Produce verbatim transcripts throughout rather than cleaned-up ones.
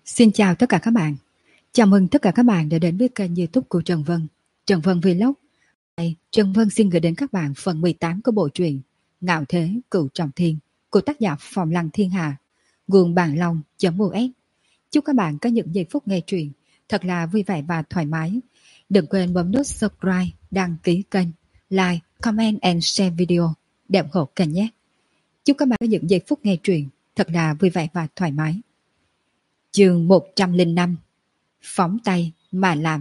Xin chào tất cả các bạn. Chào mừng tất cả các bạn đã đến với kênh YouTube của Trần Vân, Trần Vân Vlog. Đây, Trần Vân xin gửi đến các bạn phần mười tám của bộ truyện Ngạo Thế Cửu Trọng Thiên của tác giả Phòng Lăng Thiên Hà, nguồn Bàn Long.us. Chúc các bạn có những giây phút nghe truyện thật là vui vẻ và thoải mái. Đừng quên bấm nút subscribe, đăng ký kênh, like, comment and share video để ủng hộ kênh nhé. Chúc các bạn có những giây phút nghe truyện thật là vui vẻ và thoải mái. Chương một trăm lẻ năm. Phóng tay mà làm.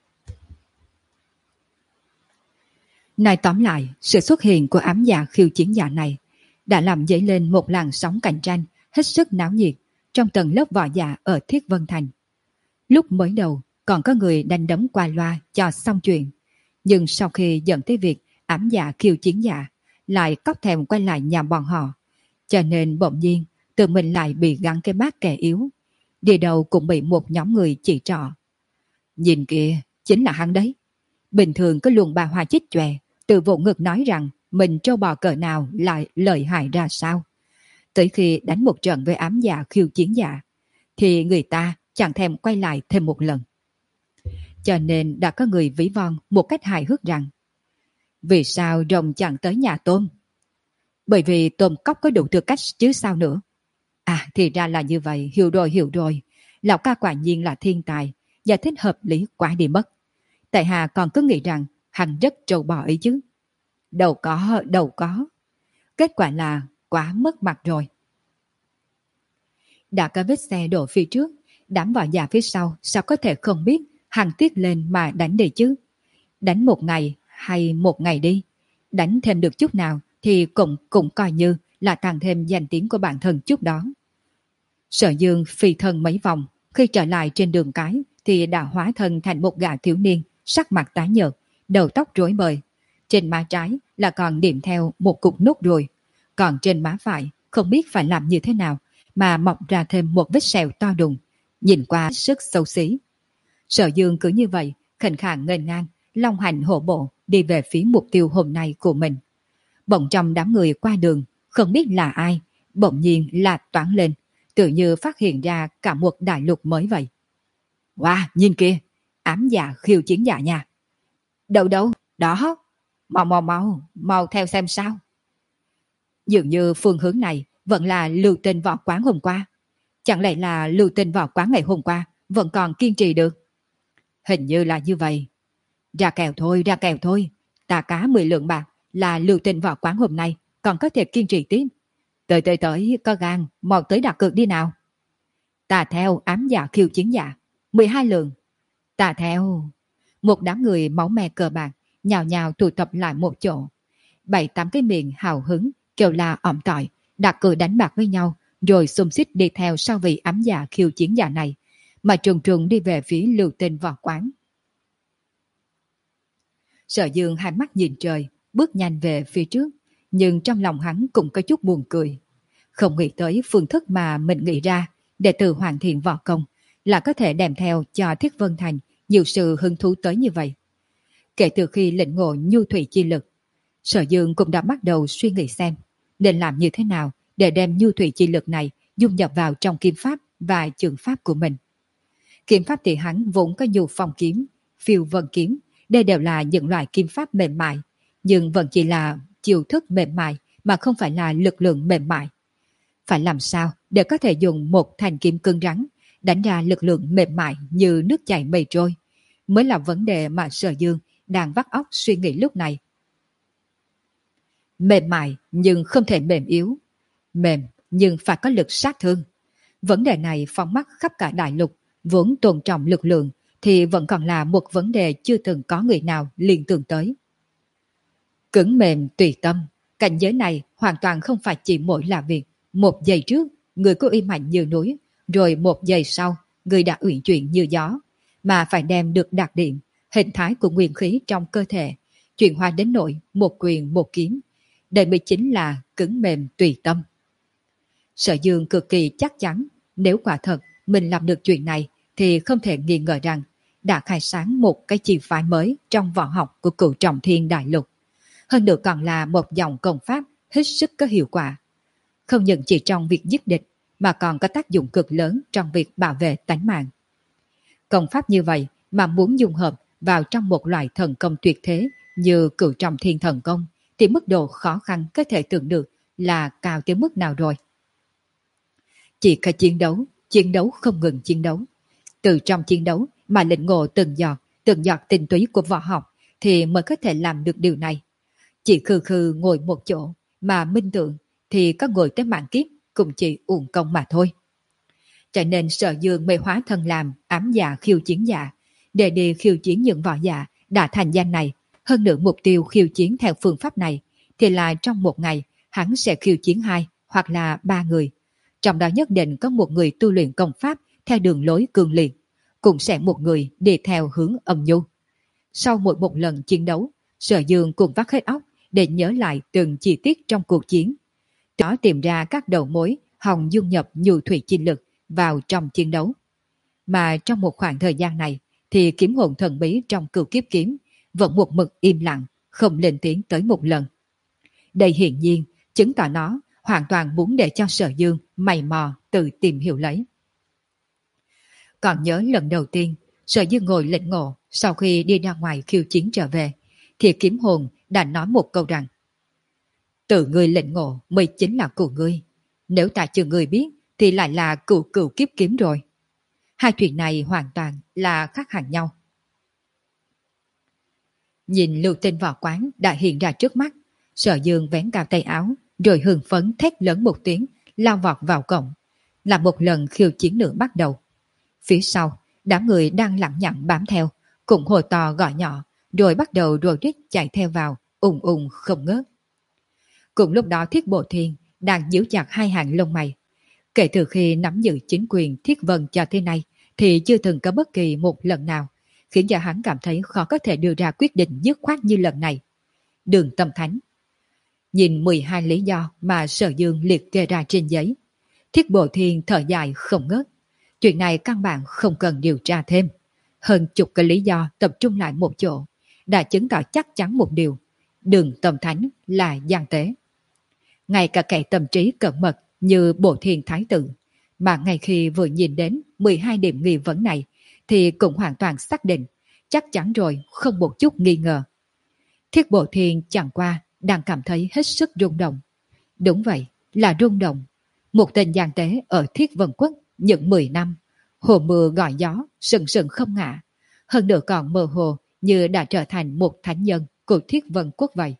Nói tóm lại, sự xuất hiện của ám dạ khiêu chiến giả này đã làm dấy lên một làn sóng cạnh tranh hết sức náo nhiệt trong tầng lớp võ giả ở Thiết Vân Thành. Lúc mới đầu còn có người đánh đấm qua loa cho xong chuyện, nhưng sau khi dẫn tới việc ám dạ khiêu chiến giả lại cóc thèm quay lại nhà bọn họ, cho nên bỗng nhiên tự mình lại bị gắn cái bát kẻ yếu. Đi đầu cũng bị một nhóm người chỉ trỏ. Nhìn kìa, chính là hắn đấy. Bình thường có luồng bà hoa chích chòe, từ vụ ngực nói rằng mình trâu bò cỡ nào lại lợi hại ra sao. Tới khi đánh một trận với ám dạ khiêu chiến giả, thì người ta chẳng thèm quay lại thêm một lần. Cho nên đã có người ví von một cách hài hước rằng: vì sao rồng chẳng tới nhà tôm? Bởi vì tôm cóc có đủ tư cách chứ sao nữa. À, thì ra là như vậy, hiểu rồi hiểu rồi. Lão ca quả nhiên là thiên tài, giải thích hợp lý quá đi mất. Tại Hà còn cứ nghĩ rằng hắn rất trâu bò ấy chứ. Đâu có, đâu có. Kết quả là quá mất mặt rồi. Đã có vết xe đổ phía trước, đám võ giả phía sau sao có thể không biết hắn tiết lên mà đánh đi chứ. Đánh một ngày hay một ngày đi, đánh thêm được chút nào thì cũng cũng coi như là tăng thêm danh tiếng của bản thân chút đó. Sở Dương phi thân mấy vòng, khi trở lại trên đường cái thì đã hóa thân thành một gã thiếu niên, sắc mặt tái nhợt, đầu tóc rối bời. Trên má trái là còn điểm theo một cục nốt ruồi, còn trên má phải không biết phải làm như thế nào mà mọc ra thêm một vết sẹo to đùng, nhìn qua sức xấu xí. Sở Dương cứ như vậy, khệnh khạng nghênh ngang, long hành hổ bộ đi về phía mục tiêu hôm nay của mình. Bỗng trong đám người qua đường, không biết là ai, bỗng nhiên là toáng lên, tự như phát hiện ra cả một đại lục mới vậy. Wow, nhìn kìa, ám dạ khiêu chiến giả nha. Đâu đâu, đó, mau mau mau, mau theo xem sao. Dường như phương hướng này vẫn là lưu tình võ quán hôm qua. Chẳng lẽ là lưu tình võ quán ngày hôm qua vẫn còn kiên trì được? Hình như là như vậy. Ra kèo thôi, ra kèo thôi. Ta cá mười lượng bạc là lưu tình võ quán hôm nay còn có thể kiên trì tiếp. Tới tới tới, có gan, mau tới đặt cược đi nào. Ta theo ám dạ khiêu chiến giả, mười hai lượng. Ta theo. Một đám người máu me cờ bạc nhào nhào tụ tập lại một chỗ. Bảy tám cái miệng hào hứng kêu la ỏm tỏi, đặt cược đánh bạc với nhau, rồi xung xích đi theo sau vị ám dạ khiêu chiến giả này, mà trùng trùng đi về phía lưu tình võ quán. Sở Dương hai mắt nhìn trời, bước nhanh về phía trước, nhưng trong lòng hắn cũng có chút buồn cười. Không nghĩ tới phương thức mà mình nghĩ ra để từ hoàn thiện võ công là có thể đem theo cho Thiết Vân Thành nhiều sự hứng thú tới như vậy. Kể từ khi lĩnh ngộ nhu thủy chi lực, Sở Dương cũng đã bắt đầu suy nghĩ xem nên làm như thế nào để đem nhu thủy chi lực này dung nhập vào trong kiếm pháp và trường pháp của mình. Kiếm pháp thì hắn vốn có nhu phong kiếm, phiêu vân kiếm, đây đều là những loại kiếm pháp mềm mại, nhưng vẫn chỉ là chiêu thức mềm mại mà không phải là lực lượng mềm mại. Phải làm sao để có thể dùng một thanh kiếm cứng rắn đánh ra lực lượng mềm mại như nước chảy mây trôi mới là vấn đề mà Sở Dương đang vắt óc suy nghĩ lúc này. Mềm mại nhưng không thể mềm yếu, mềm nhưng phải có lực sát thương. Vấn đề này phóng mắt khắp cả đại lục, vốn tôn trọng lực lượng thì vẫn còn là một vấn đề chưa từng có người nào liên tưởng tới. Cứng mềm tùy tâm, cảnh giới này hoàn toàn không phải chỉ mỗi là việc một giây trước người có uy mạnh như núi, rồi một giây sau người đã uyển chuyển như gió, mà phải đem được đặc điểm, hình thái của nguyên khí trong cơ thể, chuyển hóa đến nỗi một quyền một kiếm. Đây mới chính là cứng mềm tùy tâm. Sở Dương cực kỳ chắc chắn nếu quả thật mình làm được chuyện này thì không thể nghi ngờ rằng đã khai sáng một cái chi phái mới trong võ học của Cửu Trọng Thiên đại lục. Hơn nữa còn là một dòng công pháp hết sức có hiệu quả. Không những chỉ trong việc giết địch mà còn có tác dụng cực lớn trong việc bảo vệ tánh mạng. Công pháp như vậy mà muốn dung hợp vào trong một loại thần công tuyệt thế như Cửu Trọng Thiên Thần Công thì mức độ khó khăn có thể tưởng được là cao tới mức nào rồi. Chỉ có chiến đấu, chiến đấu không ngừng chiến đấu. Từ trong chiến đấu mà lĩnh ngộ từng giọt, từng giọt tinh túy của võ học thì mới có thể làm được điều này. Chỉ khư khư ngồi một chỗ mà minh tượng thì có ngồi tới mạng kiếp cũng chỉ uổng công mà thôi. Cho nên Sở Dương mới hóa thân làm ám dạ khiêu chiến giả để đi khiêu chiến những võ giả đã thành danh này. Hơn nữa mục tiêu khiêu chiến theo phương pháp này thì là trong một ngày hắn sẽ khiêu chiến hai hoặc là ba người. Trong đó nhất định có một người tu luyện công pháp theo đường lối cường liệt, cũng sẽ một người đi theo hướng âm nhu. Sau mỗi một lần chiến đấu, Sở Dương cũng vắt hết óc để nhớ lại từng chi tiết trong cuộc chiến. Đó tìm ra các đầu mối hòng dung nhập nhu thủy chi lực vào trong chiến đấu. Mà trong một khoảng thời gian này thì kiếm hồn thần bí trong Cửu Kiếp Kiếm vẫn một mực im lặng, không lên tiếng tới một lần. Đây hiển nhiên chứng tỏ nó hoàn toàn muốn để cho Sở Dương mày mò tự tìm hiểu lấy. Còn nhớ lần đầu tiên Sở Dương ngồi lĩnh ngộ sau khi đi ra ngoài khiêu chiến trở về thì kiếm hồn đã nói một câu rằng: tự ngươi lĩnh ngộ mới chính là của ngươi, nếu ta chưa ngươi biết thì lại là cửu cửu kiếp kiếm rồi. Hai chuyện này hoàn toàn là khác hẳn nhau. Nhìn lưu tinh võ quán đã hiện ra trước mắt, Sở Dương vén cao tay áo rồi hưng phấn thét lớn một tiếng, lao vọt vào cổng. Là một lần khiêu chiến nữa bắt đầu. Phía sau, đám người đang lặng nhặng bám theo, cùng hồ to gọi nhỏ, rồi bắt đầu rồ rít chạy theo vào, ùng ùng không ngớt. Cùng lúc đó Thiết Bộ Thiên đang nhíu chặt hai hàng lông mày. Kể từ khi nắm giữ chính quyền Thiết Vân cho thế này, thì chưa từng có bất kỳ một lần nào khiến cho hắn cảm thấy khó có thể đưa ra quyết định dứt khoát như lần này. Đường Tâm Thánh. Nhìn mười hai lý do mà Sở Dương liệt kê ra trên giấy, Thiết Bộ Thiên thở dài không ngớt. Chuyện này căn bản không cần điều tra thêm. Hơn chục cái lý do tập trung lại một chỗ đã chứng tỏ chắc chắn một điều: Đường Tâm Thánh là gian tế. Ngay cả kẻ tâm trí cẩn mật như Bộ Thiên Thái Tử, mà ngay khi vừa nhìn đến mười hai điểm nghi vấn này thì cũng hoàn toàn xác định, chắc chắn rồi, không một chút nghi ngờ. Thiết Bộ Thiên chẳng qua đang cảm thấy hết sức rung động. Đúng vậy, là rung động. Một tên gian tế ở Thiết Vân Quốc những mười năm, hồ mưa gọi gió, sừng sừng không ngã, hơn nữa còn mơ hồ như đã trở thành một thánh nhân của Thiết Vân Quốc vậy.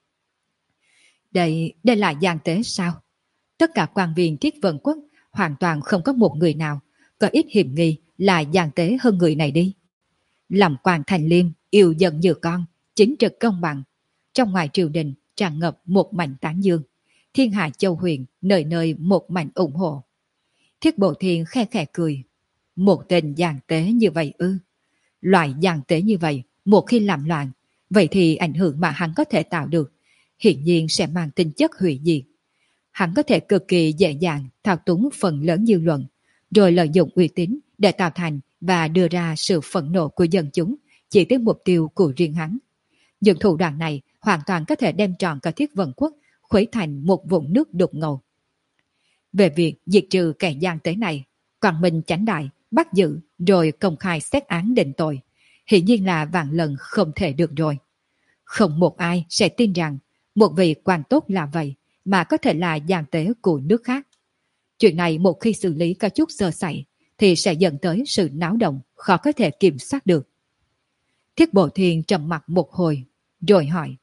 Đây, đây là gian tế sao? Tất cả quan viên Thiết Vân Quốc hoàn toàn không có một người nào có ít hiểm nghi là gian tế hơn người này đi. Làm quan thành liêm, yêu dân như con, chính trực công bằng. Trong ngoài triều đình tràn ngập một mảnh tán dương. Thiên hạ châu huyền, nơi nơi một mảnh ủng hộ. Thiết Bộ Thiên khe khẽ cười. Một tên gian tế như vậy ư? Loại gian tế như vậy, một khi làm loạn, vậy thì ảnh hưởng mà hắn có thể tạo được hiển nhiên sẽ mang tính chất hủy diệt. Hắn có thể cực kỳ dễ dàng thao túng phần lớn dư luận, rồi lợi dụng uy tín để tạo thành và đưa ra sự phẫn nộ của dân chúng chỉ tới mục tiêu của riêng hắn. Những thủ đoạn này hoàn toàn có thể đem trọn cả Thiết Vân Quốc khuấy thành một vũng nước đục ngầu. Về việc diệt trừ kẻ gian tế này, Quảng Minh Chánh Đại bắt giữ rồi công khai xét án định tội, hiển nhiên là vạn lần không thể được rồi. Không một ai sẽ tin rằng một vị quan tốt là vậy mà có thể là gian tế của nước khác. Chuyện này một khi xử lý có chút sơ sẩy thì sẽ dẫn tới sự náo động khó có thể kiểm soát được. Thiết Bộ Thiên trầm mặt một hồi rồi hỏi: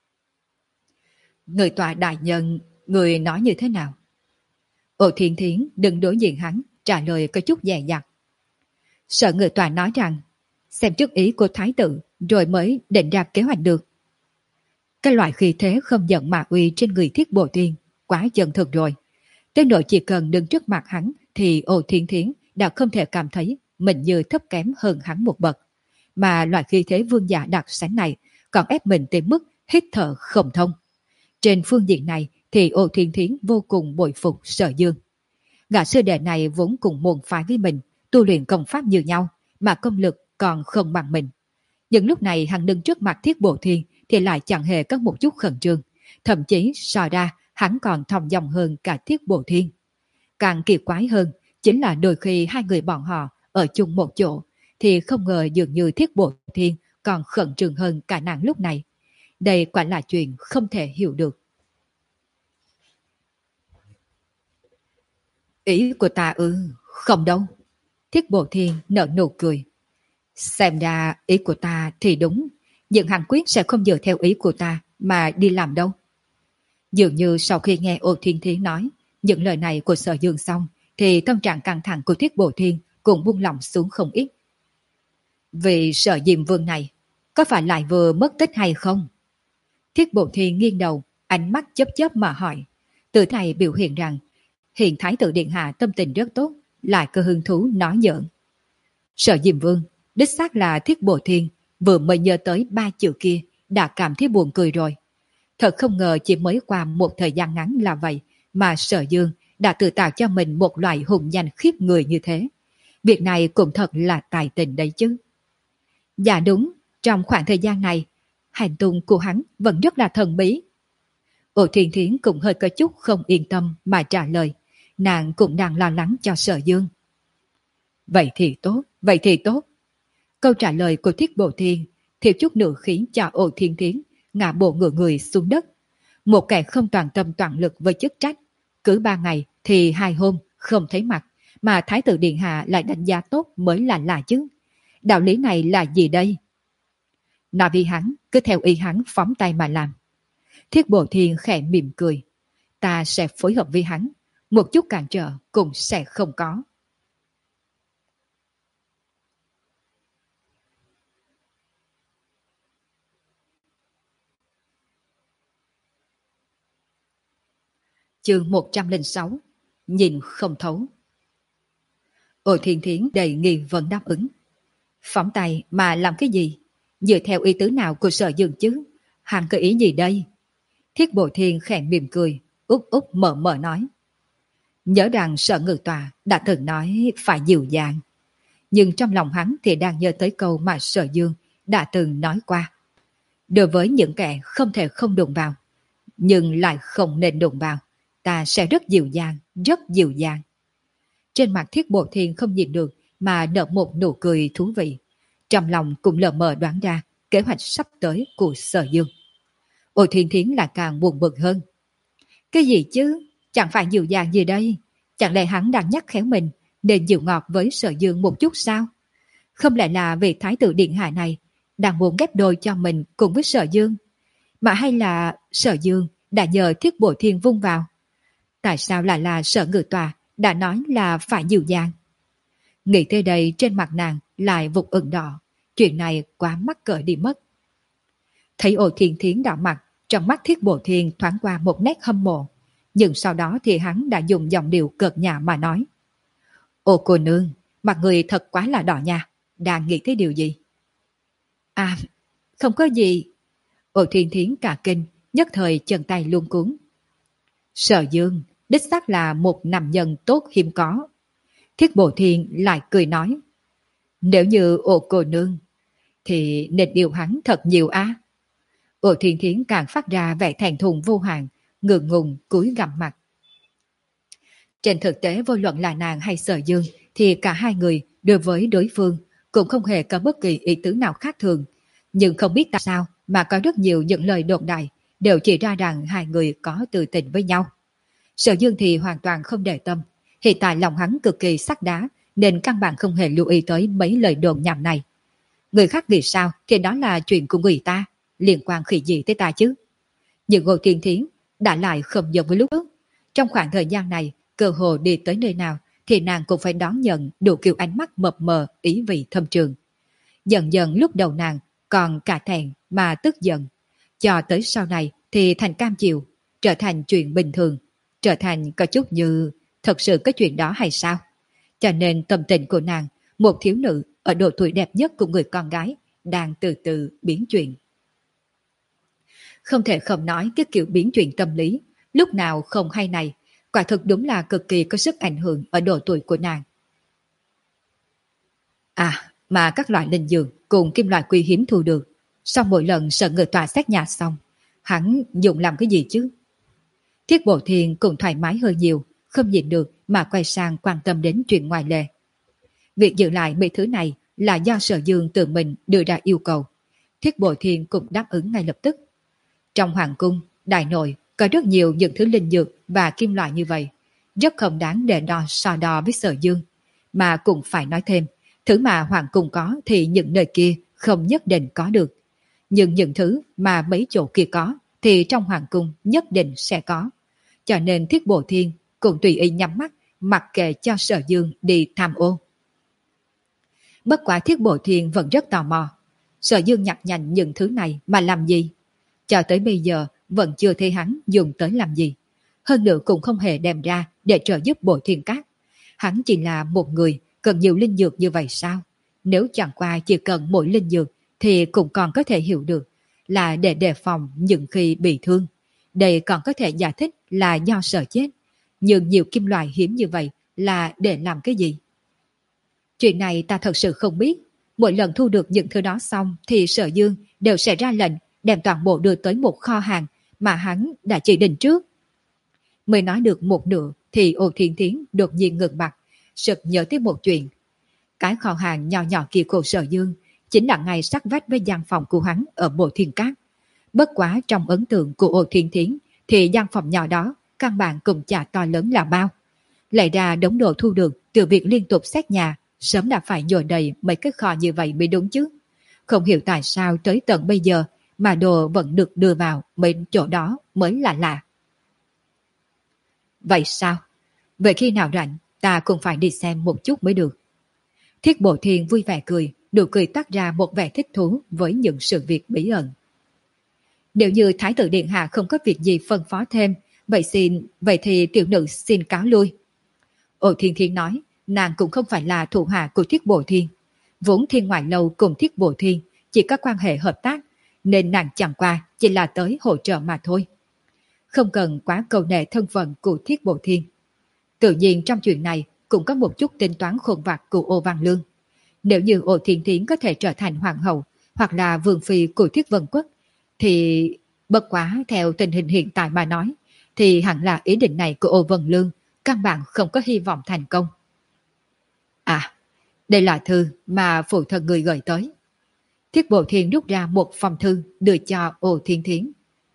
Người tòa đại nhân, người nói như thế nào? Ô Thiên Thiến đừng đối diện hắn, trả lời có chút dè dặt. Sợ người tòa nói rằng xem trước ý của thái tử rồi mới định ra kế hoạch được. Cái loại khí thế không giận mà uy trên người Thiết Bộ Thiên quá chân thực rồi. Tới nỗi chỉ cần đứng trước mặt hắn thì Ô Thiên Thiến đã không thể cảm thấy mình như thấp kém hơn hắn một bậc. Mà loại khí thế vương giả đặc sánh này còn ép mình tới mức hít thở không thông. Trên phương diện này thì Ô Thiên Thiến vô cùng bội phục Sở Dương. Gã sư đệ này vốn cùng môn phái với mình, tu luyện công pháp như nhau mà công lực còn không bằng mình. Nhưng lúc này hắn đứng trước mặt Thiết Bộ Thiên thì lại chẳng hề có một chút khẩn trương, thậm chí so ra hắn còn thong dong hơn cả Thiết Bộ Thiên. Càng kỳ quái hơn chính là đôi khi hai người bọn họ ở chung một chỗ thì không ngờ dường như Thiết Bộ Thiên còn khẩn trương hơn cả nàng lúc này. Đây quả là chuyện không thể hiểu được. Ý của ta ư, không đâu. Thiết Bộ Thiên nở nụ cười. Xem ra ý của ta thì đúng, nhưng Hàn Quyết sẽ không dựa theo ý của ta mà đi làm đâu. Dường như sau khi nghe Ô Thiên Thiến nói những lời này của Sở Dương xong, thì tâm trạng căng thẳng của Thiết Bộ Thiên cũng buông lỏng xuống không ít. Vì Sở Diêm Vương này, có phải lại vừa mất tích hay không? Thiết Bộ Thiên nghiêng đầu, ánh mắt chớp chớp mà hỏi. Từ này biểu hiện rằng, hiện Thái tử Điện Hạ tâm tình rất tốt, lại có hứng thú nói giỡn. Sở Diêm Vương, đích xác là Thiết Bộ Thiên, vừa mới nhớ tới ba chữ kia, đã cảm thấy buồn cười rồi. Thật không ngờ chỉ mới qua một thời gian ngắn là vậy, mà Sở Dương đã tự tạo cho mình một loại hùng danh khiếp người như thế. Việc này cũng thật là tài tình đấy chứ. Dạ đúng, trong khoảng thời gian này, hành tung của hắn vẫn rất là thần bí. Ô Thiên Thiến cũng hơi có chút không yên tâm mà trả lời. Nàng cũng đang lo lắng cho Sở Dương. Vậy thì tốt, vậy thì tốt. Câu trả lời của Thiết Bộ Thiên thiếu chút nữa khiến cho Ô Thiên Thiến ngã bộ ngửa người xuống đất. Một kẻ không toàn tâm toàn lực với chức trách, cứ ba ngày thì hai hôm không thấy mặt, mà Thái tử Điện Hạ lại đánh giá tốt mới là lạ chứ. Đạo lý này là gì đây? Nói vì hắn, cứ theo ý hắn phóng tay mà làm. Thiết Bộ Thiên khẽ mỉm cười. Ta sẽ phối hợp với hắn, một chút cản trở cũng sẽ không có. Chương một trăm lẻ sáu. Nhìn không thấu. Ô Thiên Thiến đầy nghi vấn đáp ứng. Phóng tay mà làm cái gì? Dựa theo ý tứ nào của Sở Dương chứ? Hắn có ý gì đây? Thiết Bộ Thiên khẽ mỉm cười, úp úp mở mở nói. Nhớ rằng Sở Ngự Tòa đã từng nói phải dịu dàng. Nhưng trong lòng hắn thì đang nhớ tới câu mà Sở Dương đã từng nói qua. Đối với những kẻ không thể không đụng vào, nhưng lại không nên đụng vào, ta sẽ rất dịu dàng, rất dịu dàng. Trên mặt Thiết Bộ Thiên không nhìn được mà nở một nụ cười thú vị. Trong lòng cũng lờ mờ đoán ra kế hoạch sắp tới của Sở Dương. Ô Thiên Thiến là càng buồn bực hơn. Cái gì chứ? Chẳng phải dịu dàng gì đây? Chẳng lẽ hắn đang nhắc khéo mình nên dịu ngọt với Sở Dương một chút sao? Không lẽ là vì Thái tử Điện Hạ này đang muốn ghép đôi cho mình cùng với Sở Dương? Mà hay là Sở Dương đã nhờ Thiết Bộ Thiên vung vào? Tại sao lại là Sở Ngự Tòa đã nói là phải dịu dàng? Nghĩ tới đây trên mặt nàng lại vụt ửng đỏ. Chuyện này quá mắc cỡ đi mất. Thấy Ô Thiên Thiến đỏ mặt, trong mắt Thiết Bộ Thiên thoáng qua một nét hâm mộ. Nhưng sau đó thì hắn đã dùng giọng điệu cợt nhả mà nói. Ô cô nương, mặt người thật quá là đỏ nha. Đang nghĩ tới điều gì? À, không có gì. Ô Thiên Thiến cả kinh, nhất thời chân tay luống cuống. Sở Dương, đích xác là một nam nhân tốt hiếm có. Thiết Bộ Thiên lại cười nói. Nếu như ô cô nương, thì nên điều hắn thật nhiều á. Ô Thiên Thiến càng phát ra vẻ thẹn thùng vô hạn, ngượng ngùng cúi gằm mặt. Trên thực tế vô luận là nàng hay Sở Dương, thì cả hai người đối với đối phương cũng không hề có bất kỳ ý tứ nào khác thường. Nhưng không biết tại sao mà có rất nhiều những lời đồn đại đều chỉ ra rằng hai người có tư tình với nhau. Sở Dương thì hoàn toàn không để tâm. Hiện tại lòng hắn cực kỳ sắt đá nên căn bản không hề lưu ý tới mấy lời đồn nhảm này. Người khác nghĩ sao thì đó là chuyện của người ta, liên quan khỉ gì tới ta chứ. Nhưng Ngô Thiên Thiến đã lại không giống với lúc trước. Trong khoảng thời gian này, cơ hồ đi tới nơi nào thì nàng cũng phải đón nhận đủ kiểu ánh mắt mập mờ ý vị thâm trường. Dần dần lúc đầu nàng còn cả thẹn mà tức giận. Cho tới sau này thì thành cam chịu, trở thành chuyện bình thường, trở thành có chút như thật sự có chuyện đó hay sao. Cho nên tâm tình của nàng, một thiếu nữ ở độ tuổi đẹp nhất của người con gái, đang từ từ biến chuyển. Không thể không nói cái kiểu biến chuyển tâm lý, lúc nào không hay này, quả thực đúng là cực kỳ có sức ảnh hưởng ở độ tuổi của nàng. À, mà các loại linh dược cùng kim loại quý hiếm thu được, sau mỗi lần Sở Ngự Tòa xét nhà xong, hắn dùng làm cái gì chứ? Thiết Bộ Thiên cũng thoải mái hơi nhiều, không nhịn được mà quay sang quan tâm đến chuyện ngoài lề. Việc giữ lại mấy thứ này là do Sở Dương tự mình đưa ra yêu cầu. Thiết Bội Thiên cũng đáp ứng ngay lập tức. Trong hoàng cung, đại nội có rất nhiều những thứ linh dược và kim loại như vậy, rất không đáng để đo so đo với Sở Dương. Mà cũng phải nói thêm, thứ mà hoàng cung có thì những nơi kia không nhất định có được. Nhưng những thứ mà mấy chỗ kia có thì trong hoàng cung nhất định sẽ có. Cho nên Thiết Bội Thiên cũng tùy ý nhắm mắt, mặc kệ cho Sở Dương đi tham ô. Bất quá Thiết Bội Thiên vẫn rất tò mò. Sở Dương nhặt nhạnh những thứ này mà làm gì? Cho tới bây giờ vẫn chưa thấy hắn dùng tới làm gì. Hơn nữa cũng không hề đem ra để trợ giúp Bội Thiên Các. Hắn chỉ là một người cần nhiều linh dược như vậy sao? Nếu chẳng qua chỉ cần mỗi linh dược thì cũng còn có thể hiểu được là để đề phòng những khi bị thương. Đây còn có thể giải thích là do sợ chết. Nhưng nhiều kim loại hiếm như vậy là để làm cái gì? Chuyện này ta thật sự không biết. Mỗi lần thu được những thứ đó xong thì Sở Dương đều sẽ ra lệnh đem toàn bộ đưa tới một kho hàng mà hắn đã chỉ định trước. Mới nói được một nửa thì Ô Thiên Thiến đột nhiên ngừng mặt, sực nhớ tới một chuyện. Cái kho hàng nhỏ nhỏ kia của Sở Dương chính là ngay sát vách với gian phòng của hắn ở Bộ Thiên Các. Bất quá trong ấn tượng của Ô Thiên Thiến thì gian phòng nhỏ đó căn bản cũng chả to lớn là bao. Lại ra đống đồ thu được từ việc liên tục xét nhà sớm đã phải nhồi đầy mấy cái kho như vậy mới đúng chứ. Không hiểu tại sao tới tận bây giờ mà đồ vẫn được đưa vào mấy chỗ đó mới là lạ. Vậy sao? Vậy khi nào rảnh ta cũng phải đi xem một chút mới được. Thiết Bội Thiên vui vẻ cười, nụ cười tác ra một vẻ thích thú với những sự việc bí ẩn. Nếu như Thái tử Điện Hạ không có việc gì phân phó thêm, vậy xin, vậy thì tiểu nữ xin cáo lui. Ô Thiên Thiên nói, nàng cũng không phải là thủ hạ của Thiết Bội Thiên. Vốn Thiên Ngoại Lâu cùng Thiết Bội Thiên chỉ có quan hệ hợp tác, nên nàng chẳng qua chỉ là tới hỗ trợ mà thôi. Không cần quá cầu nệ thân phận của Thiết Bội Thiên. Tự nhiên trong chuyện này cũng có một chút tính toán khôn vặt của Ô Văn Lương. Nếu như Ô Thiên Thiến có thể trở thành hoàng hậu hoặc là vương phi của Thiết Vân Quốc, thì bất quá theo tình hình hiện tại mà nói, thì hẳn là ý định này của Ô Văn Lương căn bản không có hy vọng thành công. À, đây là thư mà phụ thân người gửi tới. Thiết Bội Thiên rút ra một phong thư đưa cho Ô Thiên Thiến.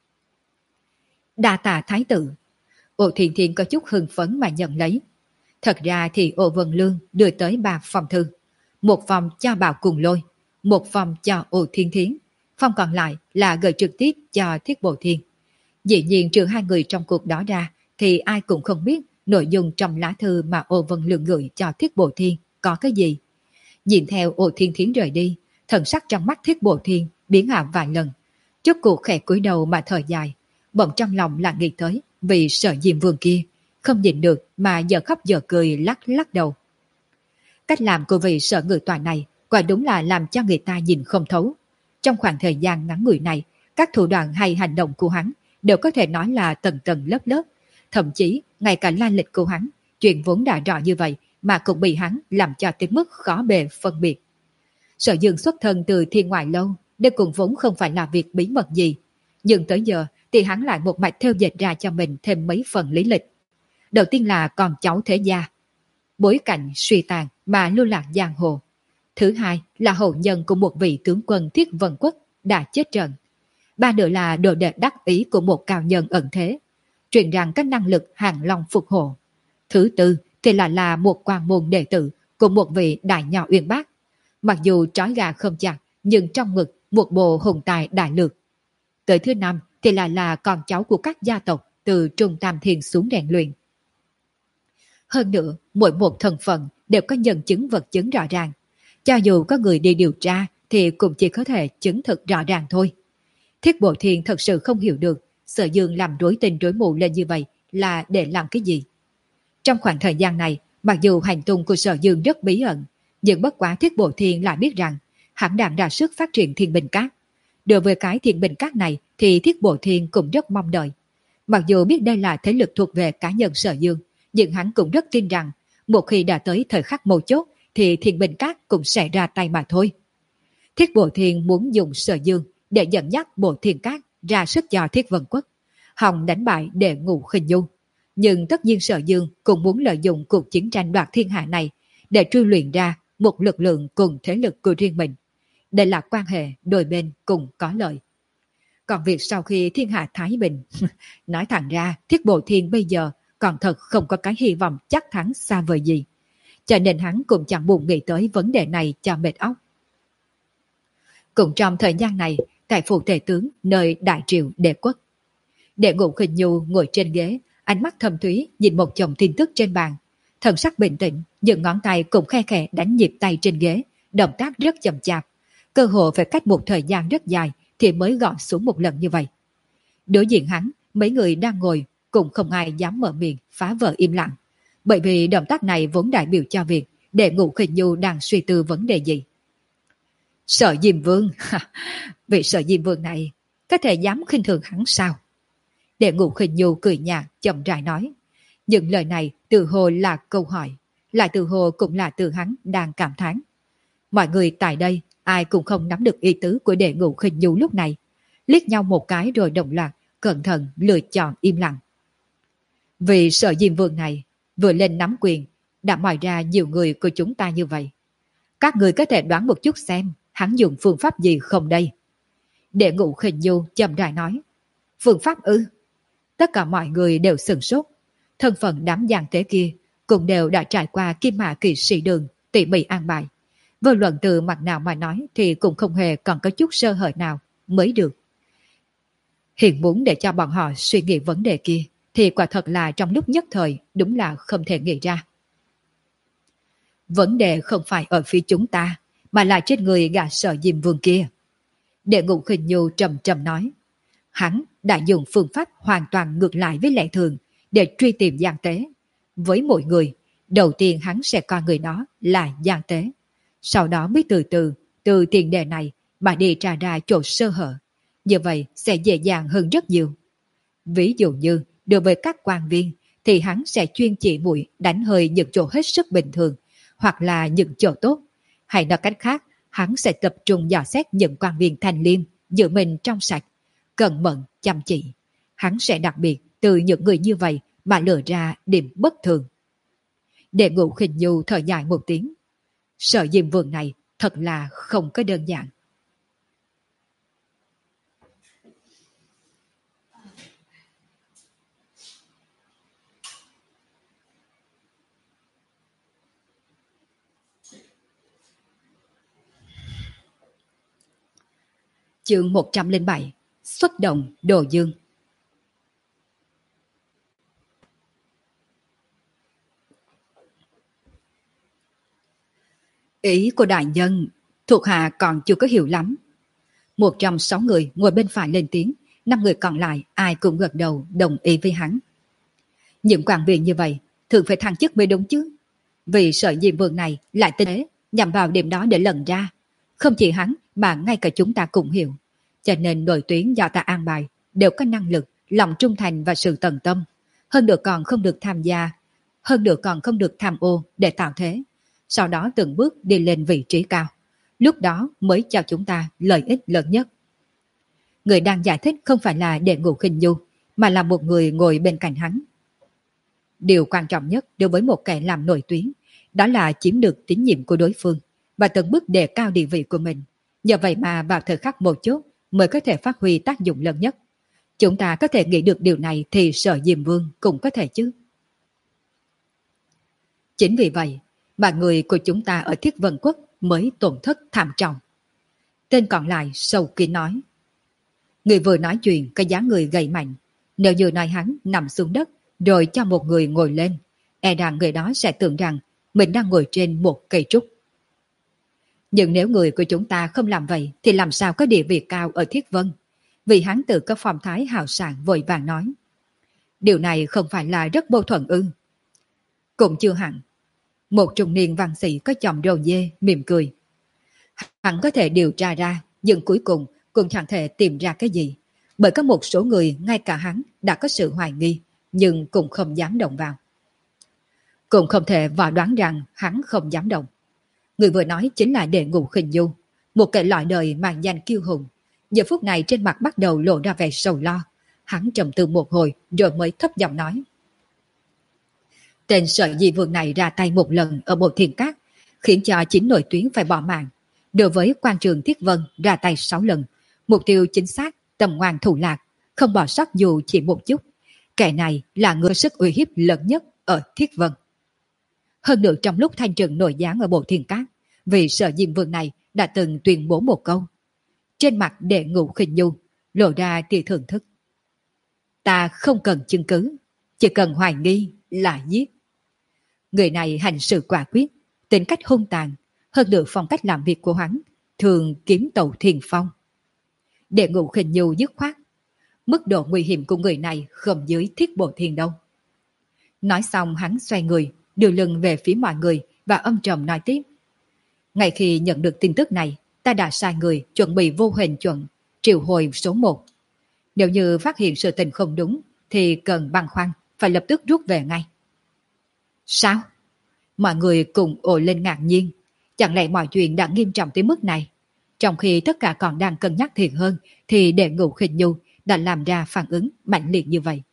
Đa tạ thái tử. Ô Thiên Thiến có chút hưng phấn mà nhận lấy. Thật ra thì Ô Vân Lương đưa tới ba phong thư. Một phong cho Bảo Cùng Lôi, một phong cho Ô Thiên Thiến, phong còn lại là gửi trực tiếp cho Thiết Bội Thiên. Dĩ nhiên trừ hai người trong cuộc đó ra thì ai cũng không biết nội dung trong lá thư mà Ô Vân Lương gửi cho Thiết Bội Thiên có cái gì. Nhìn theo Ô Thiên Thiến rời đi, thần sắc trong mắt Thiết Bội Thiên biến ảo vài lần. Trước cuộc khẽ cúi đầu mà thở dài, bỗng trong lòng lại nghĩ tới vì sợ Diêm Vương kia, không nhịn được mà giờ khóc giờ cười lắc lắc đầu. Cách làm của vị sợ người tòa này quả đúng là làm cho người ta nhìn không thấu. Trong khoảng thời gian ngắn ngủi này, các thủ đoạn hay hành động của hắn đều có thể nói là tầng tầng lớp lớp. Thậm chí, ngay cả lai lịch của hắn, chuyện vốn đã rõ như vậy mà cũng bị hắn làm cho tới mức khó bề phân biệt. Sở Dương xuất thân từ Thiên Ngoại Lâu, đây cũng vốn không phải là việc bí mật gì. Nhưng tới giờ thì hắn lại một mạch theo dệt ra cho mình thêm mấy phần lý lịch. Đầu tiên là con cháu thế gia, bối cảnh suy tàn mà lưu lạc giang hồ. Thứ hai là hậu nhân của một vị tướng quân Thiết Vân Quốc đã chết trận. Ba nữa là đồ đệ đắc ý của một cao nhân ẩn thế, truyền rằng các năng lực hàng long phục hộ. Thứ tư thì là là một quan môn đệ tử của một vị đại nho uyên bác. Mặc dù trói gà không chặt, nhưng trong ngực một bộ hùng tài đại lược. Tới thứ năm thì là là con cháu của các gia tộc từ Trung Tam Thiên xuống rèn luyện. Hơn nữa, mỗi một thân phận đều có nhân chứng vật chứng rõ ràng. Cho dù có người đi điều tra thì cũng chỉ có thể chứng thực rõ ràng thôi. Thiết Bội Thiên thật sự không hiểu được Sở Dương làm rối tình rối mù lên như vậy là để làm cái gì. Trong khoảng thời gian này, mặc dù hành tung của Sở Dương rất bí ẩn, nhưng bất quá Thiết Bội Thiên lại biết rằng hắn đang ra sức phát triển Thiên Bình Các. Đối với cái Thiên Bình Các này thì Thiết Bội Thiên cũng rất mong đợi. Mặc dù biết đây là thế lực thuộc về cá nhân Sở Dương, nhưng hắn cũng rất tin rằng một khi đã tới thời khắc mấu chốt thì Thiên Bình Các cũng sẽ ra tay mà thôi. Thiết Bội Thiên muốn dùng Sở Dương để dẫn dắt Bộ Thiên Các ra sức cho Thiết Vân Quốc, hòng đánh bại để ngủ khinh dung. Nhưng tất nhiên Sở Dương cũng muốn lợi dụng cuộc chiến tranh đoạt thiên hạ này để truy luyện ra một lực lượng cùng thế lực của riêng mình. Đây là quan hệ đôi bên cùng có lợi. Còn việc sau khi thiên hạ thái bình, nói thẳng ra Thiết Bộ Thiên bây giờ còn thật không có cái hy vọng chắc thắng xa vời gì. Cho nên hắn cũng chẳng buồn nghĩ tới vấn đề này cho mệt óc. Cũng trong thời gian này, tại phủ tể tướng nơi đại triều Đệ Quốc, Đệ Ngũ Khinh Nhu ngồi trên ghế, ánh mắt thâm thúy nhìn một chồng tin tức trên bàn. Thần sắc bình tĩnh, những ngón tay cũng khe khẽ đánh nhịp tay trên ghế, động tác rất chậm chạp. Cơ hội phải cách một thời gian rất dài thì mới gọn xuống một lần như vậy. Đối diện hắn, mấy người đang ngồi cũng không ai dám mở miệng phá vỡ im lặng. Bởi vì động tác này vốn đại biểu cho việc Đệ Ngũ Khinh Nhu đang suy tư vấn đề gì. Sở Diêm Vương, vị Sở Diêm Vương này có thể dám khinh thường hắn sao? Đệ Ngũ Khinh Nhu cười nhạt chậm rãi nói. Những lời này từ hồ là câu hỏi, lại từ hồ cũng là từ hắn đang cảm thán. Mọi người tại đây ai cũng không nắm được ý tứ của Đệ Ngũ Khinh Nhu lúc này, liếc nhau một cái rồi đồng loạt cẩn thận lựa chọn im lặng. Vì Sở Diêm Vương này vừa lên nắm quyền đã moi ra nhiều người của chúng ta như vậy. Các người có thể đoán một chút xem hắn dùng phương pháp gì không đây? Đệ Ngũ Khinh Nhu chậm rãi nói. Phương pháp ư? Tất cả mọi người đều sửng sốt. Thân phận đám giang tế kia cũng đều đã trải qua kim mã kỳ sĩ đường tỉ mỉ an bài. Vô luận từ mặt nào mà nói thì cũng không hề còn có chút sơ hở nào mới được. Hiện muốn để cho bọn họ suy nghĩ vấn đề kia thì quả thật là trong lúc nhất thời đúng là không thể nghĩ ra. Vấn đề không phải ở phía chúng ta mà là trên người gã Sở Diêm Vương kia. Đệ Ngũ Khinh Nhu trầm trầm nói. Hắn đã dùng phương pháp hoàn toàn ngược lại với lẽ thường để truy tìm gian tế. Với mỗi người, đầu tiên hắn sẽ coi người đó là gian tế. Sau đó mới từ từ, từ tiền đề này mà đi tra ra chỗ sơ hở. Như vậy sẽ dễ dàng hơn rất nhiều. Ví dụ như, đối với các quan viên, thì hắn sẽ chuyên chỉ mũi đánh hơi những chỗ hết sức bình thường, hoặc là những chỗ tốt. Hay nói cách khác, hắn sẽ tập trung dò xét những quan viên thành liêm, giữ mình trong sạch, cẩn mẫn, chăm chỉ. Hắn sẽ đặc biệt từ những người như vậy mà lựa ra điểm bất thường. Đệ Ngũ Khinh Nhu thở dài một tiếng. Sở Diêm Vương này thật là không có đơn giản. Chương một trăm lẻ bảy. Xuất động Đồ Dương. Ý của đại nhân, thuộc hạ còn chưa có hiểu lắm. Một trong sáu người ngồi bên phải lên tiếng, năm người còn lại ai cũng gật đầu đồng ý với hắn. Những quan viên như vậy thường phải thăng chức mới đúng chứ. Vì Sở Diêm Vương này lại tinh tế nhằm vào điểm đó để lần ra. Không chỉ hắn mà ngay cả chúng ta cũng hiểu. Cho nên đội tuyến do ta an bài đều có năng lực, lòng trung thành và sự tận tâm. Hơn nữa còn không được tham gia, hơn nữa còn không được tham ô để tạo thế. Sau đó từng bước đi lên vị trí cao. Lúc đó mới cho chúng ta lợi ích lớn nhất. Người đang giải thích không phải là Đệ Ngũ Khinh Nhu, mà là một người ngồi bên cạnh hắn. Điều quan trọng nhất đối với một kẻ làm nổi tuyến, đó là chiếm được tín nhiệm của đối phương và từng bước đề cao địa vị của mình. Nhờ vậy mà vào thời khắc một chốt mới có thể phát huy tác dụng lớn nhất. Chúng ta có thể nghĩ được điều này thì Sở Diêm Vương cũng có thể chứ. Chính vì vậy mà người của chúng ta ở Thiết Vân Quốc mới tổn thất thảm trọng. Tên còn lại sâu kín nói. Người vừa nói chuyện có dáng người gầy mạnh. Nếu như nói hắn nằm xuống đất rồi cho một người ngồi lên, e rằng người đó sẽ tưởng rằng mình đang ngồi trên một cây trúc. Nhưng nếu người của chúng ta không làm vậy thì làm sao có địa vị cao ở Thiết Vân? Vì hắn tự có phong thái hào sảng vội vàng nói. Điều này không phải là rất mâu thuẫn ư? Cũng chưa hẳn. Một trung niên văn sĩ có chòm râu dê mỉm cười. Hắn có thể điều tra ra, nhưng cuối cùng cũng chẳng thể tìm ra cái gì. Bởi có một số người ngay cả hắn đã có sự hoài nghi, nhưng cũng không dám động vào. Cũng không thể vò đoán rằng hắn không dám động. Người vừa nói chính là Đệ Ngũ Khinh Nhu, một kẻ loại đời mang danh kiêu hùng. Giờ phút này trên mặt bắt đầu lộ ra vẻ sầu lo. Hắn trầm tư một hồi rồi mới thấp giọng nói. Tên Sở Di Vương này ra tay một lần ở Bộ Thiên Cát, khiến cho chính nội tuyến phải bỏ mạng. Đối với quan trường Thiết Vân ra tay sáu lần, mục tiêu chính xác, tầm ngoan thủ lạc, không bỏ sót dù chỉ một chút. Kẻ này là người sức uy hiếp lớn nhất ở Thiết Vân. Hơn nữa trong lúc Thanh Trừng nổi gián ở Bộ Thiên Cát, vì Sở Diêm Vương này đã từng tuyên bố một câu. Trên mặt Đệ Ngũ Khinh Nhu lộ ra tia thưởng thức. Ta không cần chứng cứ, chỉ cần hoài nghi là giết. Người này hành sự quả quyết, tính cách hung tàn, hơn nữa phong cách làm việc của hắn thường kiếm tàu thiền phong. Đệ Ngũ Khinh Nhu dứt khoát, mức độ nguy hiểm của người này không dưới Thiết Bộ Thiên đâu. Nói xong hắn xoay người, đưa lưng về phía mọi người và âm trầm nói tiếp. Ngay khi nhận được tin tức này, ta đã sai người chuẩn bị vô hình chuẩn, triệu hồi số một. Nếu như phát hiện sự tình không đúng, thì cần băn khoăn, phải lập tức rút về ngay. Sao? Mọi người cùng ồ lên ngạc nhiên. Chẳng lẽ mọi chuyện đã nghiêm trọng tới mức này? Trong khi tất cả còn đang cân nhắc thiệt hơn, thì Đệ Ngũ Khinh Nhu đã làm ra phản ứng mạnh liệt như vậy.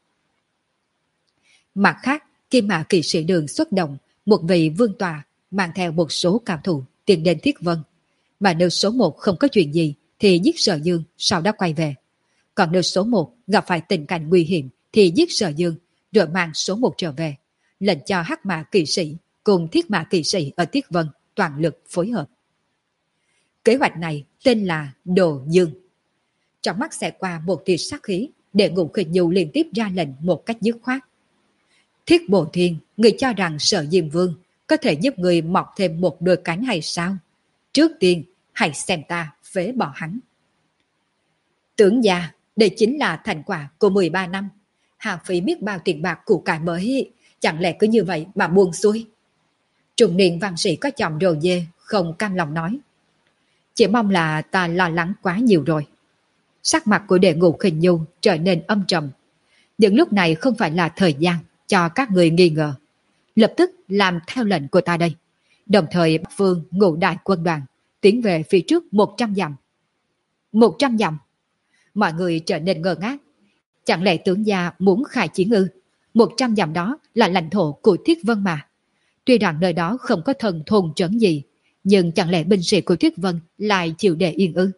Mặt khác, Kim Mã Kỵ Sĩ Đường xuất động, một vị vương tòa mang theo một số cao thủ tiến đến Thiết Vân. Mà nếu số một không có chuyện gì thì giết Sở Dương, sau đó quay về. Còn nếu số một gặp phải tình cảnh nguy hiểm thì giết Sở Dương, rồi mang số một trở về. Lệnh cho Hắc Mã Kỵ Sĩ cùng Thiết Mã Kỵ Sĩ ở Thiết Vân toàn lực phối hợp. Kế hoạch này tên là Đồ Dương. Trong mắt xẹt qua một tia sát khí, Đệ Ngũ Khinh Nhu liên tiếp ra lệnh một cách dứt khoát. Thiết Bộ Thiên, người cho rằng Sở Diêm Vương có thể giúp người mọc thêm một đôi cánh hay sao? Trước tiên, hãy xem ta phế bỏ hắn. Tưởng già, đây chính là thành quả của mười ba năm. Hàng phí biết bao tiền bạc của cải mới, chẳng lẽ cứ như vậy mà buông xuôi? Trung niên văn sĩ có chồng rồ dê, không cam lòng nói. Chỉ mong là ta lo lắng quá nhiều rồi. Sắc mặt của Đệ Ngũ Khinh Nhu trở nên âm trầm. Những lúc này không phải là thời gian cho các người nghi ngờ. Lập tức làm theo lệnh của ta đây. Đồng thời Bắc Phương ngũ đại quân đoàn tiến về phía trước một trăm dặm. một trăm dặm. Mọi người trở nên ngơ ngác. Chẳng lẽ tướng gia muốn khai chiến ư? một trăm dặm đó là lãnh thổ của Thiết Vân mà. Tuy rằng nơi đó không có thần thôn trấn gì, nhưng chẳng lẽ binh sĩ của Thiết Vân lại chịu để yên ư?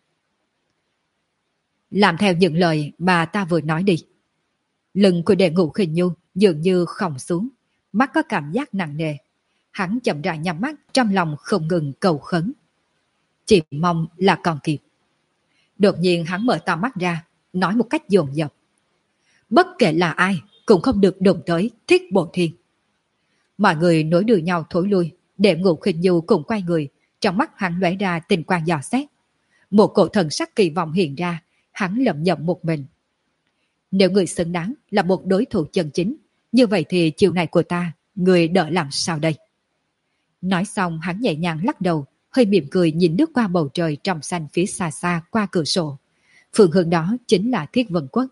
Làm theo những lời mà ta vừa nói đi. Lưng của Đệ Ngũ Khinh Nhu dường như khòng xuống, mắt có cảm giác nặng nề. Hắn chậm rãi nhắm mắt, trong lòng không ngừng cầu khấn. Chỉ mong là còn kịp. Đột nhiên hắn mở to mắt ra, nói một cách dồn dập. Bất kể là ai, cũng không được đụng tới Thiết Bộ Thiên. Mọi người nối đuôi nhau thối lui, Đệ Ngũ Khinh Nhu cùng quay người, trong mắt hắn lóe ra tình quang dò xét. Một cổ thần sắc kỳ vọng hiện ra, hắn lẩm nhẩm một mình. Nếu người xứng đáng là một đối thủ chân chính, như vậy thì chiều này của ta, người đỡ làm sao đây? Nói xong hắn nhẹ nhàng lắc đầu, hơi mỉm cười nhìn nước qua bầu trời trong xanh phía xa xa qua cửa sổ. Phương hướng đó chính là Thiết Vân Quốc.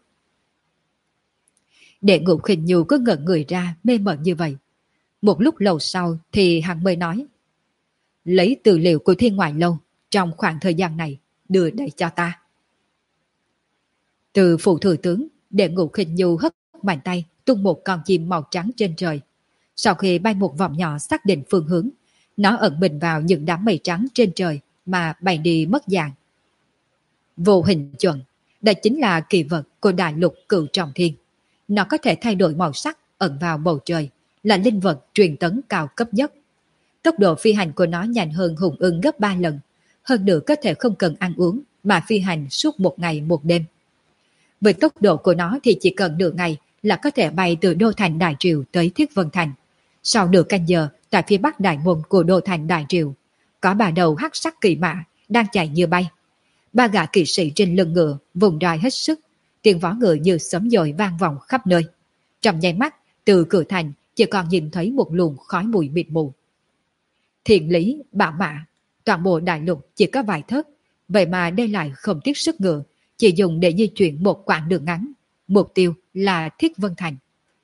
Đệ Ngũ Khinh Nhu cứ ngẩn người ra mê mẩn như vậy. Một lúc lâu sau thì hắn mới nói. Lấy tư liệu của Thiên Ngoại Lâu trong khoảng thời gian này đưa đây cho ta. Từ phủ thừa tướng, Đệ Ngũ Khinh Nhu hất bàn tay tung một con chim màu trắng trên trời. Sau khi bay một vòng nhỏ xác định phương hướng, nó ẩn mình vào những đám mây trắng trên trời mà bay đi mất dạng. Vô hình chuẩn, đây chính là kỳ vật của đại lục Cửu Trọng Thiên. Nó có thể thay đổi màu sắc ẩn vào bầu trời, là linh vật truyền tấn cao cấp nhất. Tốc độ phi hành của nó nhanh hơn hùng ưng gấp ba lần, hơn nữa có thể không cần ăn uống mà phi hành suốt một ngày một đêm. Với tốc độ của nó thì chỉ cần nửa ngày là có thể bay từ Đô Thành Đại Triều tới Thiết Vân Thành. Sau nửa canh giờ, tại phía bắc đại môn của Đô Thành Đại Triều, có ba đầu hắc sắc kỳ mã đang chạy như bay. Ba gã kỵ sĩ trên lưng ngựa vùng roi hết sức, tiếng vó ngựa như sấm dội vang vọng khắp nơi. Trong nháy mắt, từ cửa thành chỉ còn nhìn thấy một luồng khói bụi mịt mù. Thiện lý, bảo mã, toàn bộ đại lục chỉ có vài thớt, vậy mà đây lại không tiếc sức ngựa, chỉ dùng để di chuyển một quãng đường ngắn. Mục tiêu là Thiết Vân Thành.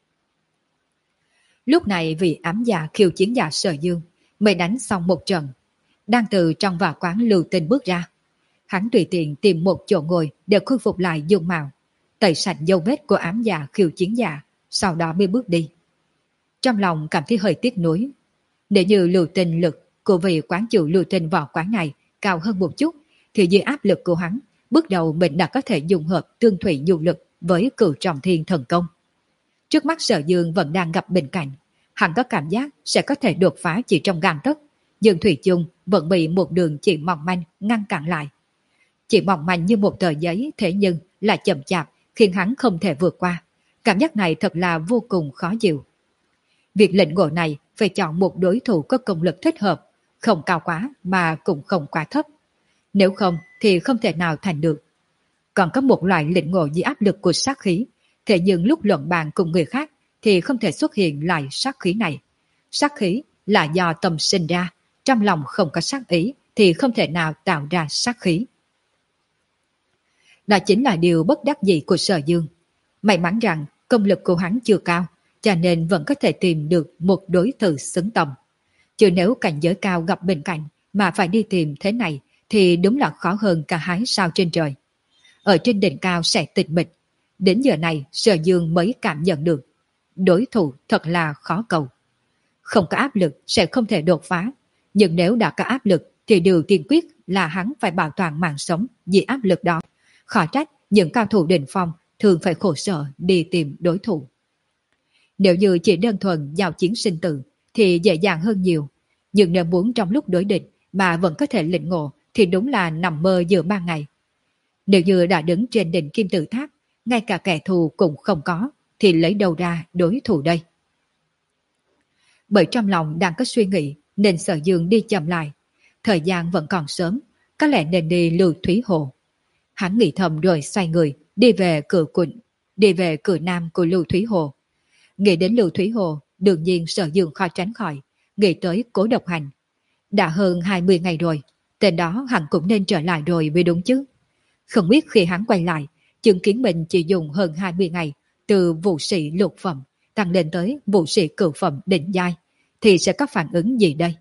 Lúc này vị ám giả khiêu chiến giả Sở Dương mới đánh xong một trận, đang từ trong vào quán lưu tinh bước ra. Hắn tùy tiện tìm một chỗ ngồi để khôi phục lại dung mạo, tẩy sạch dấu vết của ám giả khiêu chiến giả, sau đó mới bước đi. trong lòng cảm thấy hơi tiếc nuối. Nếu như lưu tinh lực của vị quán chủ lưu tinh võ quán này cao hơn một chút, thì dưới áp lực của hắn, bước đầu mình đã có thể dùng hợp tương thủy nhu lực với cửu trọng thiên thần công. Trước mắt Sở Dương vẫn đang gặp bình cảnh, hắn có cảm giác sẽ có thể đột phá chỉ trong gang tấc, nhưng thủy chung vẫn bị một đường chỉ mỏng manh ngăn cản lại. Chỉ mỏng manh như một tờ giấy, thế nhưng là chậm chạp khiến hắn không thể vượt qua. Cảm giác này thật là vô cùng khó chịu. Việc lĩnh ngộ này phải chọn một đối thủ có công lực thích hợp, không cao quá mà cũng không quá thấp. Nếu không thì không thể nào thành được. Còn có một loại lĩnh ngộ dưới áp lực của sát khí, thế nhưng lúc luận bàn cùng người khác thì không thể xuất hiện lại sát khí này. Sát khí là do tâm sinh ra, trong lòng không có sát ý thì không thể nào tạo ra sát khí. Đó chính là điều bất đắc dĩ của Sở Dương. May mắn rằng công lực của hắn chưa cao, cho nên vẫn có thể tìm được một đối thủ xứng tầm. Chứ nếu cảnh giới cao gặp bên cạnh mà phải đi tìm thế này thì đúng là khó hơn cả hái sao trên trời. Ở trên đỉnh cao sẽ tịch mịch. Đến giờ này Sở Dương mới cảm nhận được đối thủ thật là khó cầu. Không có áp lực sẽ không thể đột phá, nhưng nếu đã có áp lực thì điều tiên quyết là hắn phải bảo toàn mạng sống vì áp lực đó. Khó trách những cao thủ đỉnh phong thường phải khổ sở đi tìm đối thủ. Nếu như chỉ đơn thuần giao chiến sinh tử thì dễ dàng hơn nhiều, nhưng nếu muốn trong lúc đối địch mà vẫn có thể lĩnh ngộ thì đúng là nằm mơ giữa ban ngày. Nếu như đã đứng trên đỉnh kim tự tháp, ngay cả kẻ thù cũng không có, thì lấy đâu ra đối thủ đây? Bởi trong lòng đang có suy nghĩ nên Sở Dương đi chậm lại. Thời gian vẫn còn sớm, có lẽ nên đi Lưu Thúy Hồ. Hắn nghĩ thầm rồi xoay người đi về cửa quận, đi về cửa nam của Lưu Thúy Hồ. Nghĩ đến Lưu Thúy Hồ, đương nhiên Sở Dương khó tránh khỏi nghĩ tới Cố Độc Hành. Đã hơn hai mươi ngày rồi, tên đó hắn cũng nên trở lại rồi mới đúng chứ. Không biết khi hắn quay lại, chứng kiến mình chỉ dùng hơn hai mươi ngày từ vũ sĩ lục phẩm tăng lên tới vũ sĩ cửu phẩm đỉnh giai, thì sẽ có phản ứng gì đây?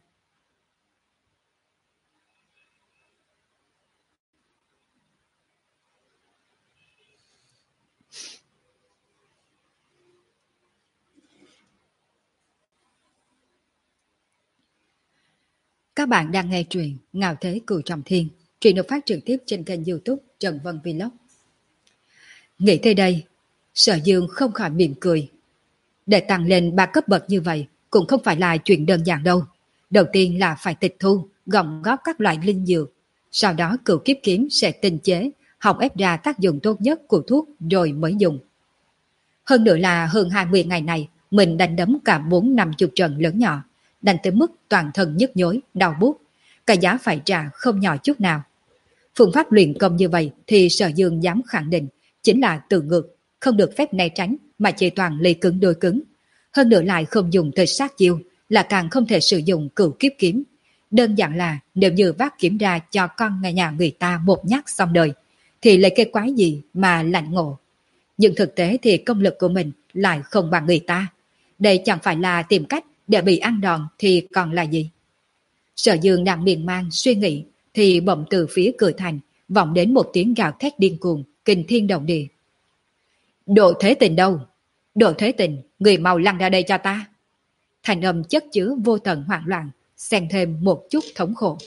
Các bạn đang nghe truyện Ngạo Thế Cửu Trọng Thiên, truyện được phát trực tiếp trên kênh YouTube Trần Vân Vlog. Nghĩ tới đây, Sở Dương không khỏi mỉm cười. Để tăng lên ba cấp bậc như vậy cũng không phải là chuyện đơn giản đâu. Đầu tiên là phải tịch thu, gom góp các loại linh dược. Sau đó Cửu Kiếp Kiếm sẽ tinh chế, học ép ra tác dụng tốt nhất của thuốc rồi mới dùng. Hơn nữa là hơn hai mươi ngày này, mình đánh đấm cả bốn năm chục trận lớn nhỏ, đánh tới mức toàn thân nhức nhối, đau buốt. Cả giá phải trả không nhỏ chút nào. Phương pháp luyện công như vậy thì Sở Dương dám khẳng định chính là tự ngược, không được phép né tránh mà chỉ toàn lì cứng đôi cứng. Hơn nữa lại không dùng tới sát chiêu, là càng không thể sử dụng Cửu Kiếp Kiếm. Đơn giản là nếu như vác kiếm ra cho con nhà nhà người ta một nhát xong đời, thì lấy cái quái gì mà lạnh ngộ. Nhưng thực tế thì công lực của mình lại không bằng người ta. Đây chẳng phải là tìm cách để bị ăn đòn thì còn là gì? Sở Dương đang miên man suy nghĩ thì bỗng từ phía cửa thành vọng đến một tiếng gào thét điên cuồng, kinh thiên động địa. Độ Thế Tình đâu? Độ Thế Tình, người mau lăn ra đây cho ta. Thành âm chất chứa vô tận hoảng loạn, xen thêm một chút thống khổ.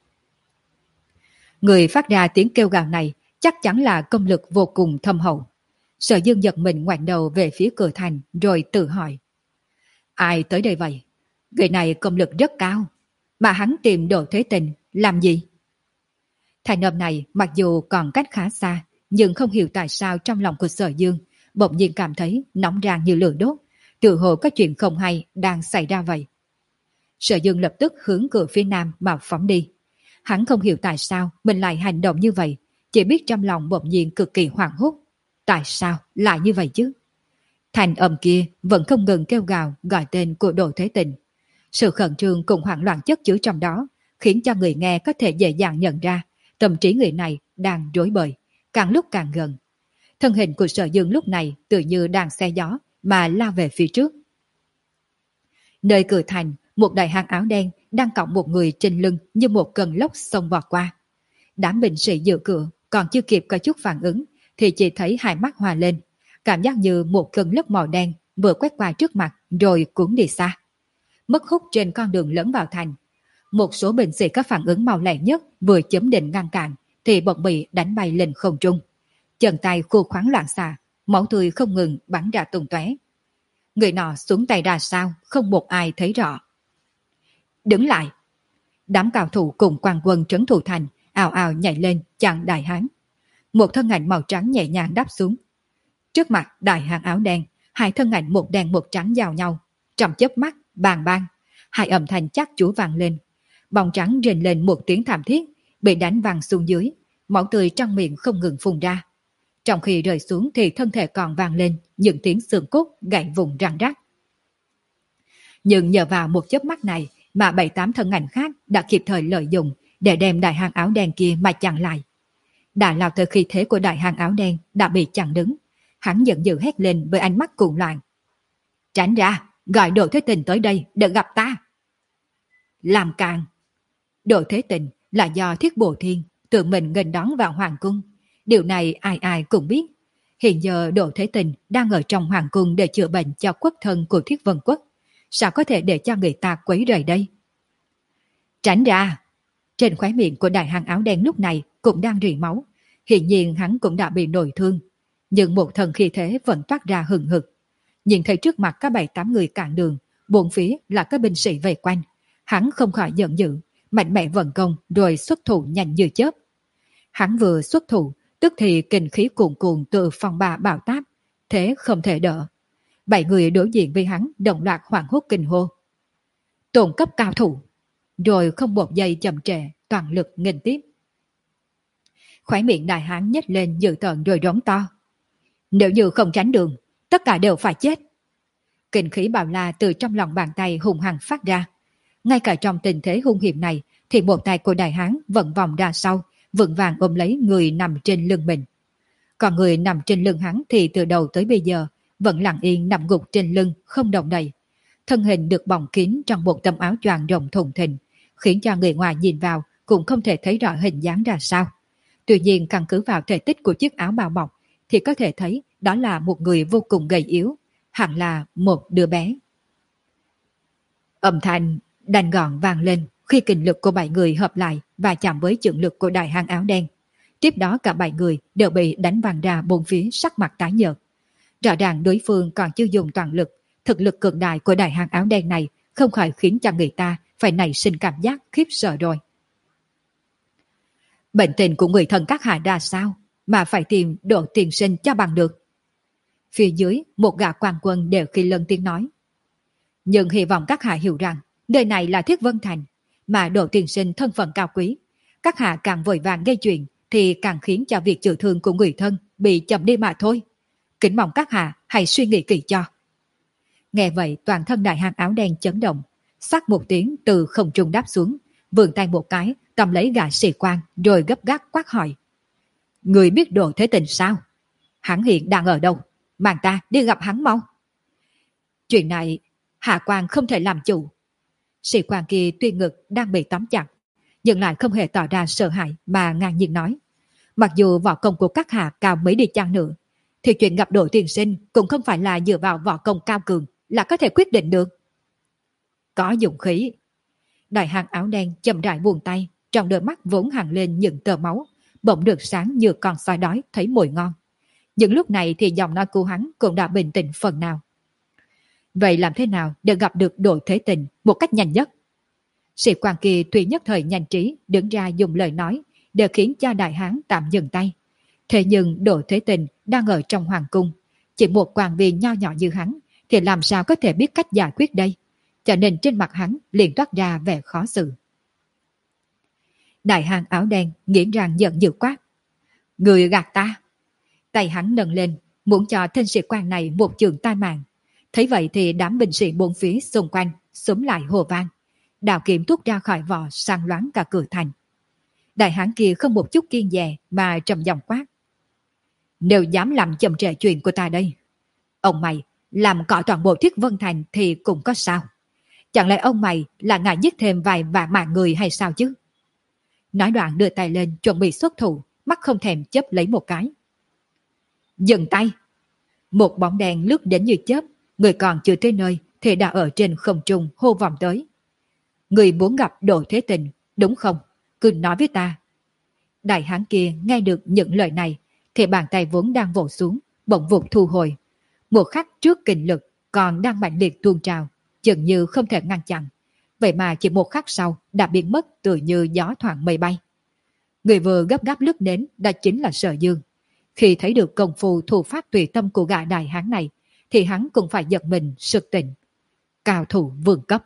Người phát ra tiếng kêu gào này chắc chắn là công lực vô cùng thâm hậu. Sở Dương giật mình ngoảnh đầu về phía cửa thành rồi tự hỏi. Ai tới đây vậy? Người này công lực rất cao, mà hắn tìm Độ Thế Tình làm gì? Thành âm này mặc dù còn cách khá xa, nhưng không hiểu tại sao trong lòng của Sở Dương bỗng nhiên cảm thấy nóng rang như lửa đốt, tự hồ có chuyện không hay đang xảy ra vậy. Sở Dương lập tức hướng cửa phía nam mà phóng đi. Hắn không hiểu tại sao mình lại hành động như vậy, chỉ biết trong lòng bỗng nhiên cực kỳ hoảng hốt. Tại sao lại như vậy chứ? Thành âm kia vẫn không ngừng kêu gào gọi tên của Độ Thế Tình. Sự khẩn trương cùng hoảng loạn chất chứa trong đó khiến cho người nghe có thể dễ dàng nhận ra tâm trí người này đang rối bời, càng lúc càng gần. Thân hình của Sở Dương lúc này tự như đang xe gió mà lao về phía trước. Nơi cửa thành, một đại hán áo đen đang cõng một người trên lưng như một cơn lốc xông vọt qua. Đám binh sĩ giữ cửa còn chưa kịp có chút phản ứng thì chỉ thấy hai mắt hòa lên, cảm giác như một cơn lốc màu đen vừa quét qua trước mặt rồi cuốn đi xa. Mất hút trên con đường lớn vào thành. Một số binh sĩ có phản ứng mau lẹ nhất vừa chấm định ngăn cản thì bỗng bị đánh bay lên không trung. Chân tay khô khoắn loạn xạ, máu tươi không ngừng bắn ra tung tóe. Người nọ xuống tay ra sao không một ai thấy rõ. Đứng lại! Đám cao thủ cùng quan quân trấn thủ thành ào ào nhảy lên chặn đại hán. Một thân ảnh màu trắng nhẹ nhàng đáp xuống. Trước mặt đại hán áo đen, hai thân ảnh một đen một trắng giao nhau. Trong chớp mắt, bàng bang, hai âm thanh chắc chúa vang lên. Bóng trắng rền lên một tiếng thảm thiết, bị đánh văng xuống dưới, máu tươi trong miệng không ngừng phun ra. Trong khi rơi xuống thì thân thể còn vang lên những tiếng xương cốt gãy vùng răng rắc. Nhưng nhờ vào một chớp mắt này mà bảy tám thân ảnh khác đã kịp thời lợi dụng để đem đại hán áo đen kia mà chặn lại. Đã lao tới khí thế của đại hán áo đen đã bị chặn đứng. Hắn giận dữ hét lên với ánh mắt cuồng loạn. Tránh ra, gọi Đỗ Thế Tình tới đây để gặp ta. Làm càn! Đỗ Thế Tình là do Thiết Bồ Thiên tự mình nghênh đón vào hoàng cung. Điều này ai ai cũng biết. Hiện giờ Đỗ Thế Tình đang ở trong hoàng cung để chữa bệnh cho quốc thân của Thiết Vân Quốc. Sao có thể để cho người ta quấy rầy đây? Tránh ra! Trên khóe miệng của đại hán áo đen lúc này cũng đang rỉ máu. Hiện nhiên hắn cũng đã bị nội thương. Nhưng một thần khí thế vẫn toát ra hừng hực. Nhìn thấy trước mặt các bảy tám người cản đường, bốn phía là các binh sĩ vây quanh. Hắn không khỏi giận dữ, mạnh mẽ vận công rồi xuất thủ nhanh như chớp. Hắn vừa xuất thủ, tức thì kinh khí cuồn cuộn từ phòng bà bạo táp, thế không thể đỡ. Bảy người đối diện với hắn đồng loạt hoảng hốt kinh hô. Tổn cấp cao thủ, rồi không một giây chậm trễ, toàn lực nghênh tiếp. Khóe miệng đại hán nhếch lên dữ tợn rồi rống to. Nếu như không tránh đường, tất cả đều phải chết. Kinh khí bạo la từ trong lòng bàn tay hung hăng phát ra. Ngay cả trong tình thế hung hiểm này thì một tay của đại hán vẫn vòng ra sau, vững vàng ôm lấy người nằm trên lưng mình. Còn người nằm trên lưng hắn thì từ đầu tới bây giờ vẫn lặng yên nằm gục trên lưng, không động đậy. Thân hình được bọc kín trong một tấm áo choàng rộng thùng thình, khiến cho người ngoài nhìn vào cũng không thể thấy rõ hình dáng ra sao. Tuy nhiên căn cứ vào thể tích của chiếc áo bao bọc thì có thể thấy đó là một người vô cùng gầy yếu, hẳn là một đứa bé. Âm thanh đành gọn vang lên khi kình lực của bảy người hợp lại và chạm với chưởng lực của đại hán áo đen. Tiếp đó cả bảy người đều bị đánh văng ra bốn phía, sắc mặt tái nhợt. Rõ ràng đối phương còn chưa dùng toàn lực, thực lực cường đại của đại hán áo đen này không khỏi khiến cho người ta phải nảy sinh cảm giác khiếp sợ rồi. Bệnh tình của người thân các hạ ra sao mà phải tìm Đỗ tiên sinh cho bằng được? Phía dưới một gã quan quân đều khi lớn tiếng nói. Nhưng hy vọng các hạ hiểu rằng nơi này là Thiết Vân Thành, mà Đỗ tiên sinh thân phận cao quý. Các hạ càng vội vàng gây chuyện thì càng khiến cho việc chữa thương của người thân bị chậm đi mà thôi. Kính mong các hạ hãy suy nghĩ kỹ cho. Nghe vậy toàn thân đại hán áo đen chấn động, sắc một tiếng từ không trung đáp xuống, vươn tay một cái cầm lấy gã sĩ quan rồi gấp gáp quát hỏi. Người biết Đỗ Thế Tình sao? Hắn hiện đang ở đâu? Mang ta đi gặp hắn mau. Chuyện này hạ quan không thể làm chủ. Sĩ quan kia tuy ngực đang bị tóm chặt, nhưng lại không hề tỏ ra sợ hãi mà ngang nhiên nói. Mặc dù võ công của các hạ cao mấy đi chăng nữa, thì chuyện gặp Đỗ tiên sinh cũng không phải là dựa vào võ công cao cường là có thể quyết định được. Có dụng khí. Đại hán áo đen chậm rãi buông tay, trong đôi mắt vốn hằn lên những tơ máu, bỗng được sáng như con sói đói thấy mồi ngon. Những lúc này thì giọng nói của hắn cũng đã bình tĩnh phần nào. Vậy làm thế nào để gặp được Đỗ Thế Tình một cách nhanh nhất? Sĩ quan kia tuy nhất thời nhanh trí đứng ra dùng lời nói để khiến cho đại hán tạm dừng tay. Thế nhưng Đỗ Thế Tình đang ở trong hoàng cung, chỉ một quan viên nho nhỏ như hắn thì làm sao có thể biết cách giải quyết đây? Cho nên trên mặt hắn liền toát ra vẻ khó xử. Đại hán áo đen nghiến răng giận dữ quát. Người gạt ta! Tay hắn nâng lên, muốn cho tên sĩ quan này một trường tai mạng. Thấy vậy thì đám binh sĩ bốn phía xung quanh xúm lại hồ vang. Đào kiếm tuốt ra khỏi vỏ sang loáng cả cửa thành. Đại hán kia không một chút kiêng dè mà trầm giọng quát. Nếu dám làm chậm trễ chuyện của ta đây, ông mày làm cọ toàn bộ Thiết Vân Thành thì cũng có sao? Chẳng lẽ ông mày là ngại giết thêm vài vạn mạng người hay sao chứ? Nói đoạn đưa tay lên chuẩn bị xuất thủ, mắt không thèm chớp lấy một cái. Dừng tay! Một bóng đèn lướt đến như chớp, Người còn chưa tới nơi thì đã ở trên không trung hô vọng tới. Người muốn gặp Đỗ Thế Tình, đúng không? Cứ nói với ta. Đại hán kia nghe được những lời này thì bàn tay vốn đang vỗ xuống, bỗng vụt thu hồi. Một khắc trước kình lực còn đang mạnh liệt tuôn trào, chừng như không thể ngăn chặn. Vậy mà chỉ một khắc sau đã biến mất tự như gió thoảng mây bay. Người vừa gấp gáp lướt đến đã chính là Sở Dương. Khi thấy được công phu thủ pháp tùy tâm của gã đại hán này thì hắn cũng phải giật mình sực tỉnh. Cao thủ vương cấp.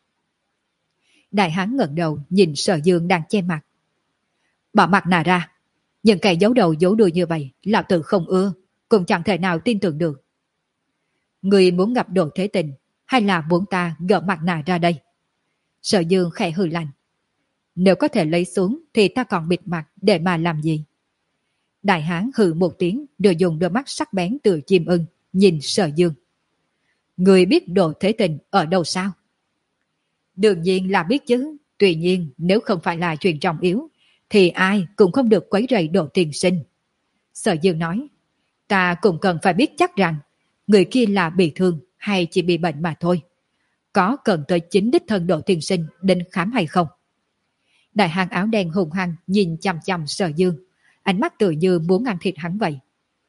Đại hán ngẩng đầu nhìn Sở Dương đang che mặt. Bỏ mặt nạ ra. Những kẻ giấu đầu giấu đuôi như vậy lão tử không ưa, cũng chẳng thể nào tin tưởng được. Người muốn gặp Đỗ Thế Tình hay là muốn ta gỡ mặt nạ ra đây? Sở Dương khẽ hừ lạnh. Nếu có thể lấy xuống thì ta còn bịt mặt để mà làm gì? Đại hán hừ một tiếng rồi dùng đôi mắt sắc bén từ chim ưng nhìn Sở Dương. Người biết Đỗ Thế Tình ở đâu sao? Đương nhiên là biết chứ. Tuy nhiên nếu không phải là chuyện trọng yếu thì ai cũng không được quấy rầy Đỗ tiên sinh. Sở Dương nói. Ta cũng cần phải biết chắc rằng người kia là bị thương hay chỉ bị bệnh mà thôi. Có cần tới chính đích thân Đỗ tiên sinh đến khám hay không? Đại hán áo đen hùng hăng nhìn chằm chằm Sở Dương, ánh mắt tự như muốn ăn thịt hắn vậy.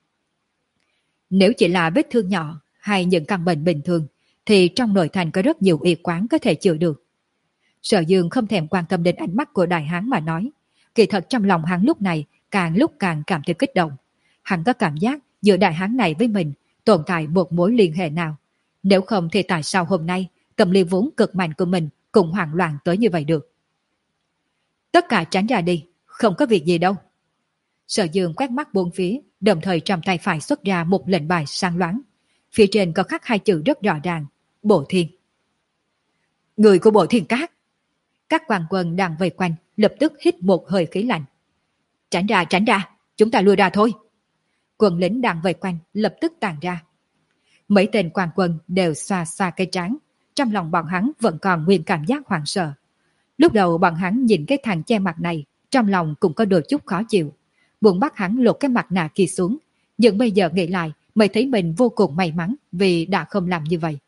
Nếu chỉ là vết thương nhỏ hay những căn bệnh bình thường thì trong nội thành có rất nhiều y quán có thể chữa được. Sở Dương không thèm quan tâm đến ánh mắt của đại hán mà nói. Kỳ thật trong lòng hắn lúc này càng lúc càng cảm thấy kích động. Hắn có cảm giác giữa đại hán này với mình tồn tại một mối liên hệ nào. Nếu không thì tại sao hôm nay tâm lý vốn cực mạnh của mình cũng hoảng loạn tới như vậy được? Tất cả tránh ra đi, không có việc gì đâu. Sở Dương quét mắt bốn phía, đồng thời trong tay phải xuất ra một lệnh bài sáng loáng. Phía trên có khắc hai chữ rất rõ ràng, Bộ Thiên. Người của Bộ Thiên Các. Các quan quân đang vây quanh lập tức hít một hơi khí lạnh. Tránh ra, tránh ra, chúng ta lui ra thôi. Quân lính đang vây quanh lập tức tàn ra. Mấy tên quan quân đều xoa xoa cái trán, trong lòng bọn hắn vẫn còn nguyên cảm giác hoảng sợ. Lúc đầu bọn hắn nhìn cái thằng che mặt này, trong lòng cũng có đôi chút khó chịu, muốn bắt hắn lột cái mặt nạ kia xuống, nhưng bây giờ nghĩ lại mới thấy mình vô cùng may mắn vì đã không làm như vậy.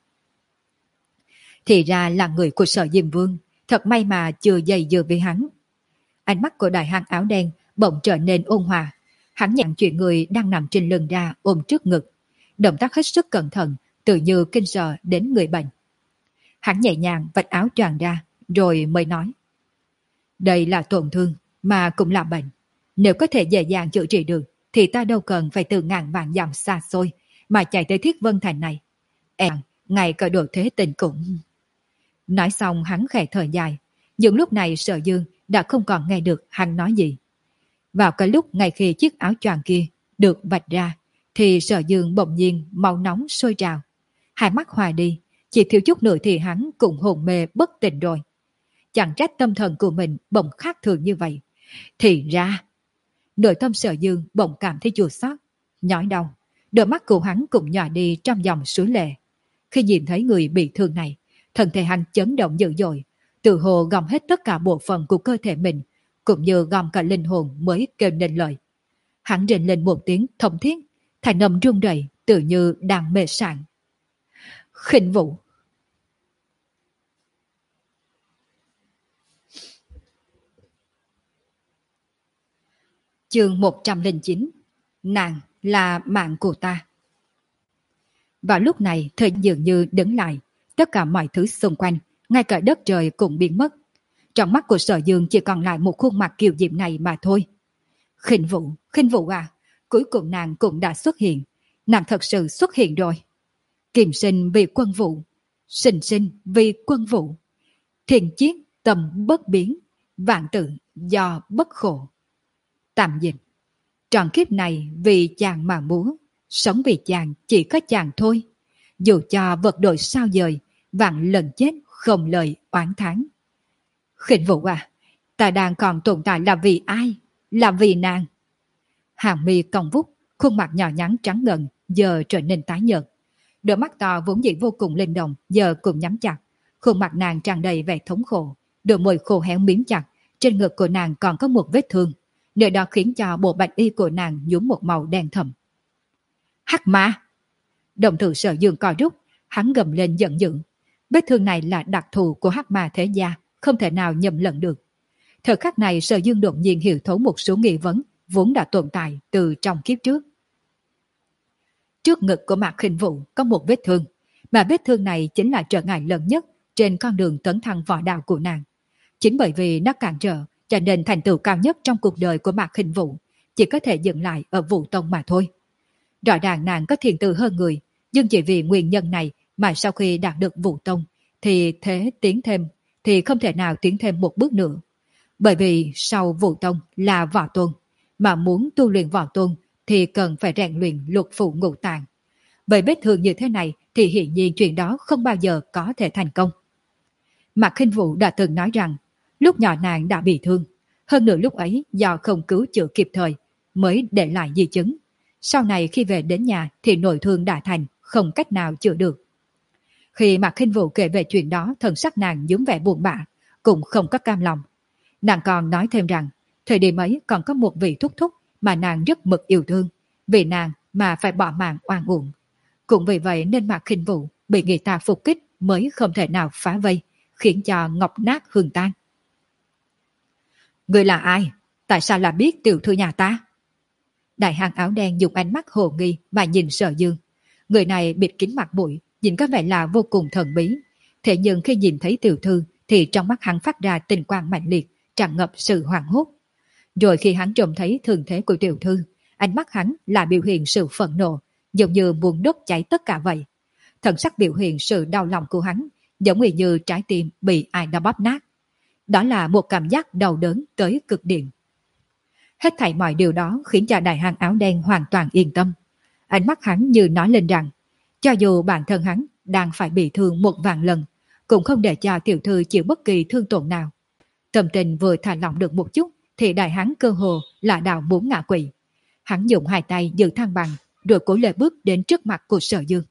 Thì ra là người của Sở Diêm Vương, thật may mà chưa dày dừa với hắn. Ánh mắt của đại hán áo đen bỗng trở nên ôn hòa, hắn nhận chuyện người đang nằm trên lưng ra ôm trước ngực, động tác hết sức cẩn thận, tự như kinh sợ đến người bệnh. Hắn nhẹ nhàng vạch áo choàng ra, rồi mới nói. Đây là tổn thương, mà cũng là bệnh. Nếu có thể dễ dàng chữa trị được, thì ta đâu cần phải từ ngàn vạn dặm xa xôi, mà chạy tới Thiết Vân Thành này. Em, ngày cả Đỗ Thế Tình cũng... Nói xong hắn khẽ thở dài, nhưng lúc này Sở Dương đã không còn nghe được hắn nói gì. Vào cái lúc ngay khi chiếc áo choàng kia được vạch ra, thì Sở Dương bỗng nhiên máu nóng sôi trào. Hai mắt hòa đi, chỉ thiếu chút nữa thì hắn cũng hồn mê bất tỉnh rồi. Chẳng trách tâm thần của mình bỗng khác thường như vậy. Thì ra, nội tâm Sở Dương bỗng cảm thấy chua xót, nhói đau. Đôi mắt của hắn cũng nhòa đi trong dòng suối lệ. Khi nhìn thấy người bị thương này, thân thể hắn chấn động dữ dội, tự hồ gom hết tất cả bộ phận của cơ thể mình, cũng như gom cả linh hồn mới kêu nên lời. Hắn rên lên một tiếng thống thiết, thành âm rung rẩy, tự như đang mê sảng. Khinh Vũ. Chương một trăm lẻ chín. Nàng là mạng của ta. Vào lúc này, thời dường như đứng lại, tất cả mọi thứ xung quanh, ngay cả đất trời cũng biến mất. Trong mắt của Sở Dương chỉ còn lại một khuôn mặt kiều diễm này mà thôi. Khinh Vũ, Khinh Vũ à, cuối cùng nàng cũng đã xuất hiện. Nàng thật sự xuất hiện rồi. Kiềm sinh vì quân vụ, sinh sinh vì quân vụ. Thiền chiết tâm bất biến, vạn tự do bất khổ. Tạm dịch. Trọn kiếp này vì chàng mà múa, sống vì chàng chỉ có chàng thôi. Dù cho vật đổi sao dời, vạn lần chết không lời oán thán. Khinh Vũ à, ta đang còn tồn tại là vì ai? Là vì nàng. Hàng mi cong vút, khuôn mặt nhỏ nhắn trắng ngần giờ trở nên tái nhợt. Đôi mắt to vốn dĩ vô cùng linh động giờ cũng nhắm chặt. Khuôn mặt nàng tràn đầy vẻ thống khổ, đôi môi khô héo miếm chặt. Trên ngực của nàng còn có một vết thương, nơi đó khiến cho bộ bạch y của nàng nhuốm một màu đen thẫm. Hắc ma! Đồng tử Sở Dương co rút, Hắn gầm lên giận dữ. Vết thương này là đặc thù của hắc ma thế gia, không thể nào nhầm lẫn được. Thời khắc này Sở Dương đột nhiên hiểu thấu một số nghi vấn vốn đã tồn tại từ trong kiếp trước. Trước ngực của Mạc Khinh Vũ có một vết thương, mà vết thương này chính là trở ngại lớn nhất trên con đường tấn thăng võ đạo của nàng. Chính bởi vì nó cản trở, cho nên thành tựu cao nhất trong cuộc đời của Mạc Khinh Vũ chỉ có thể dừng lại ở Vũ Tông mà thôi. Rõ ràng nàng có thiền tư hơn người, nhưng chỉ vì nguyên nhân này mà sau khi đạt được Vũ Tông thì thế tiến thêm, thì không thể nào tiến thêm một bước nữa. Bởi vì sau Vũ Tông là Võ Tôn, mà muốn tu luyện Võ Tôn thì cần phải rèn luyện lục phủ ngũ tạng. Với vết thương như thế này thì hiển nhiên chuyện đó không bao giờ có thể thành công. Mạc Khinh Vũ đã từng nói rằng lúc nhỏ nàng đã bị thương, hơn nữa lúc ấy do không cứu chữa kịp thời mới để lại di chứng. Sau này khi về đến nhà thì nội thương đã thành, không cách nào chữa được. Khi Mạc Khinh Vũ kể về chuyện đó, thần sắc nàng nhuốm vẻ buồn bã, cũng không có cam lòng. Nàng còn nói thêm rằng thời điểm ấy còn có một vị thúc thúc mà nàng rất mực yêu thương, vì nàng mà phải bỏ mạng oan uổng. Cũng vì vậy nên Mạc Khinh Vũ bị người ta phục kích mới không thể nào phá vây, khiến cho ngọc nát hương tan. Người là ai? Tại sao là biết tiểu thư nhà ta? Đại hán áo đen dùng ánh mắt hồ nghi mà nhìn Sở Dương. Người này bịt kín mặt mũi, nhìn có vẻ là vô cùng thần bí. Thế nhưng khi nhìn thấy tiểu thư thì trong mắt hắn phát ra tình quang mạnh liệt, tràn ngập sự hoảng hốt. Rồi khi hắn trông thấy thường thế của tiểu thư, ánh mắt hắn là biểu hiện sự phẫn nộ, giống như muốn đốt cháy tất cả vậy. Thần sắc biểu hiện sự đau lòng của hắn, giống như trái tim bị ai đó bóp nát. Đó là một cảm giác đau đớn tới cực điểm. Hết thảy mọi điều đó khiến cho đại hán áo đen hoàn toàn yên tâm. Ánh mắt hắn như nói lên rằng, cho dù bản thân hắn đang phải bị thương một vạn lần, cũng không để cho tiểu thư chịu bất kỳ thương tổn nào. Tâm tình vừa thả lỏng được một chút, thì đại hán cơ hồ là đào muốn ngã quỵ. Hắn dùng hai tay giữ thăng bằng, rồi cố lê bước đến trước mặt của Sở Dương.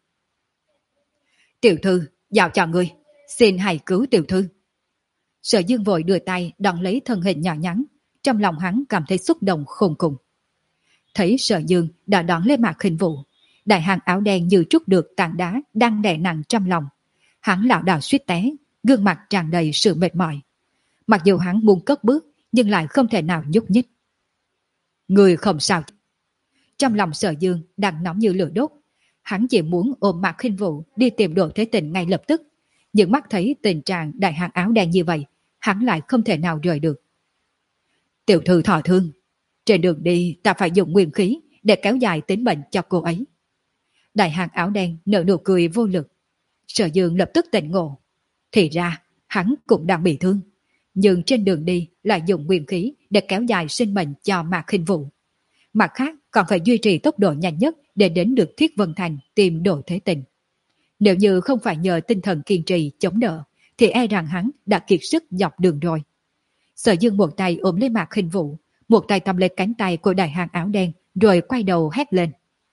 Tiểu thư, giao cho ngươi, xin hãy cứu tiểu thư. Sở Dương vội đưa tay đón lấy thân hình nhỏ nhắn, trong lòng hắn cảm thấy xúc động khôn cùng. Thấy Sở Dương đã đón lấy Mạc Khinh Vũ, đại hán áo đen như trút được tảng đá đang đè nặng trong lòng. Hắn lảo đảo suýt té, gương mặt tràn đầy sự mệt mỏi. Mặc dù hắn muốn cất bước, nhưng lại không thể nào nhúc nhích. Người không sao. Trong lòng Sở Dương đang nóng như lửa đốt. Hắn chỉ muốn ôm Mạc Khinh Vũ đi tìm Đỗ Thế Tình ngay lập tức. Nhưng mắt thấy tình trạng đại hán áo đen như vậy, hắn lại không thể nào rời được. Tiểu thư thọ thương, trên đường đi ta phải dùng nguyên khí để kéo dài tính mệnh cho cô ấy. Đại hán áo đen nở nụ cười vô lực. Sở Dương lập tức tỉnh ngộ. Thì ra hắn cũng đang bị thương, nhưng trên đường đi lại dùng nguyên khí để kéo dài sinh mệnh cho Mạc Khinh Vũ. Mặt khác còn phải duy trì tốc độ nhanh nhất để đến được Thiết Vân Thành tìm Đỗ Thế Tình. Nếu như không phải nhờ tinh thần kiên trì chống đỡ, thì e rằng hắn đã kiệt sức dọc đường rồi. Sở Dương một tay ôm lấy Mạc Khinh Vũ, một tay cầm lấy cánh tay của đại hán áo đen, rồi quay đầu hét lên.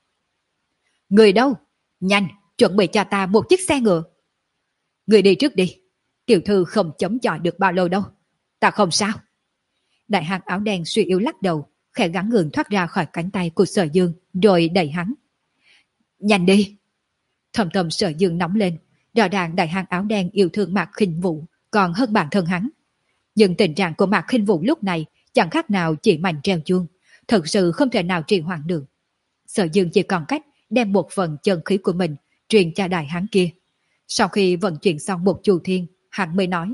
Người đâu? Nhanh, chuẩn bị cho ta một chiếc xe ngựa. Người đi trước đi, tiểu thư không chống chọi được bao lâu đâu. Ta không sao. Đại hán áo đen suy yếu lắc đầu, khẽ gắng gượng thoát ra khỏi cánh tay của Sở Dương, rồi đẩy hắn. Nhanh đi. Thầm thầm Sở Dương nóng lên, rõ ràng đại hán áo đen yêu thương Mạc Khinh Vũ còn hơn bản thân hắn. Nhưng tình trạng của Mạc Khinh Vũ lúc này chẳng khác nào chỉ mảnh treo chuông, thật sự không thể nào trì hoãn được. Sở Dương chỉ còn cách đem một phần chân khí của mình truyền cho đại hán kia. Sau khi vận chuyển xong một chu thiên, hắn mới nói: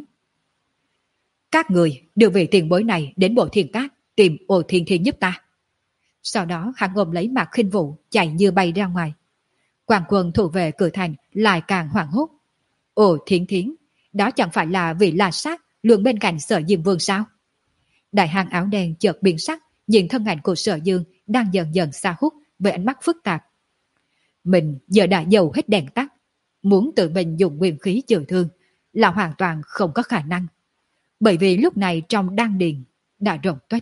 Các người đưa vị tiền bối này đến Bộ Thiên Cát tìm Ô Thiên Thiên giúp ta. Sau đó hắn ôm lấy Mạc Khinh Vũ chạy như bay ra ngoài. Quan quân thủ vệ cửa thành lại càng hoảng hốt. Ô Thiên Thiên, đó chẳng phải là vị La Sát luôn bên cạnh Sở Diêm Vương sao? Đại hán áo đen chợt biến sắc, nhìn thân ảnh của Sở Dương đang dần dần xa hút với ánh mắt phức tạp. Mình giờ đã dầu hết đèn tắt, muốn tự mình dùng nguyên khí chữa thương là hoàn toàn không có khả năng, bởi vì lúc này trong đan điền đã rộng tuếch.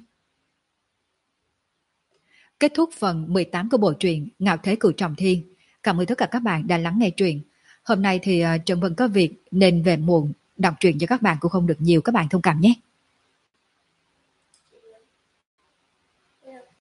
Kết thúc phần mười tám của bộ truyện Ngạo Thế Cửu Trọng Thiên. Cảm ơn tất cả các bạn đã lắng nghe truyện. Hôm nay thì uh, Trần Vân có việc nên về muộn, đọc truyện cho các bạn cũng không được nhiều, các bạn thông cảm nhé.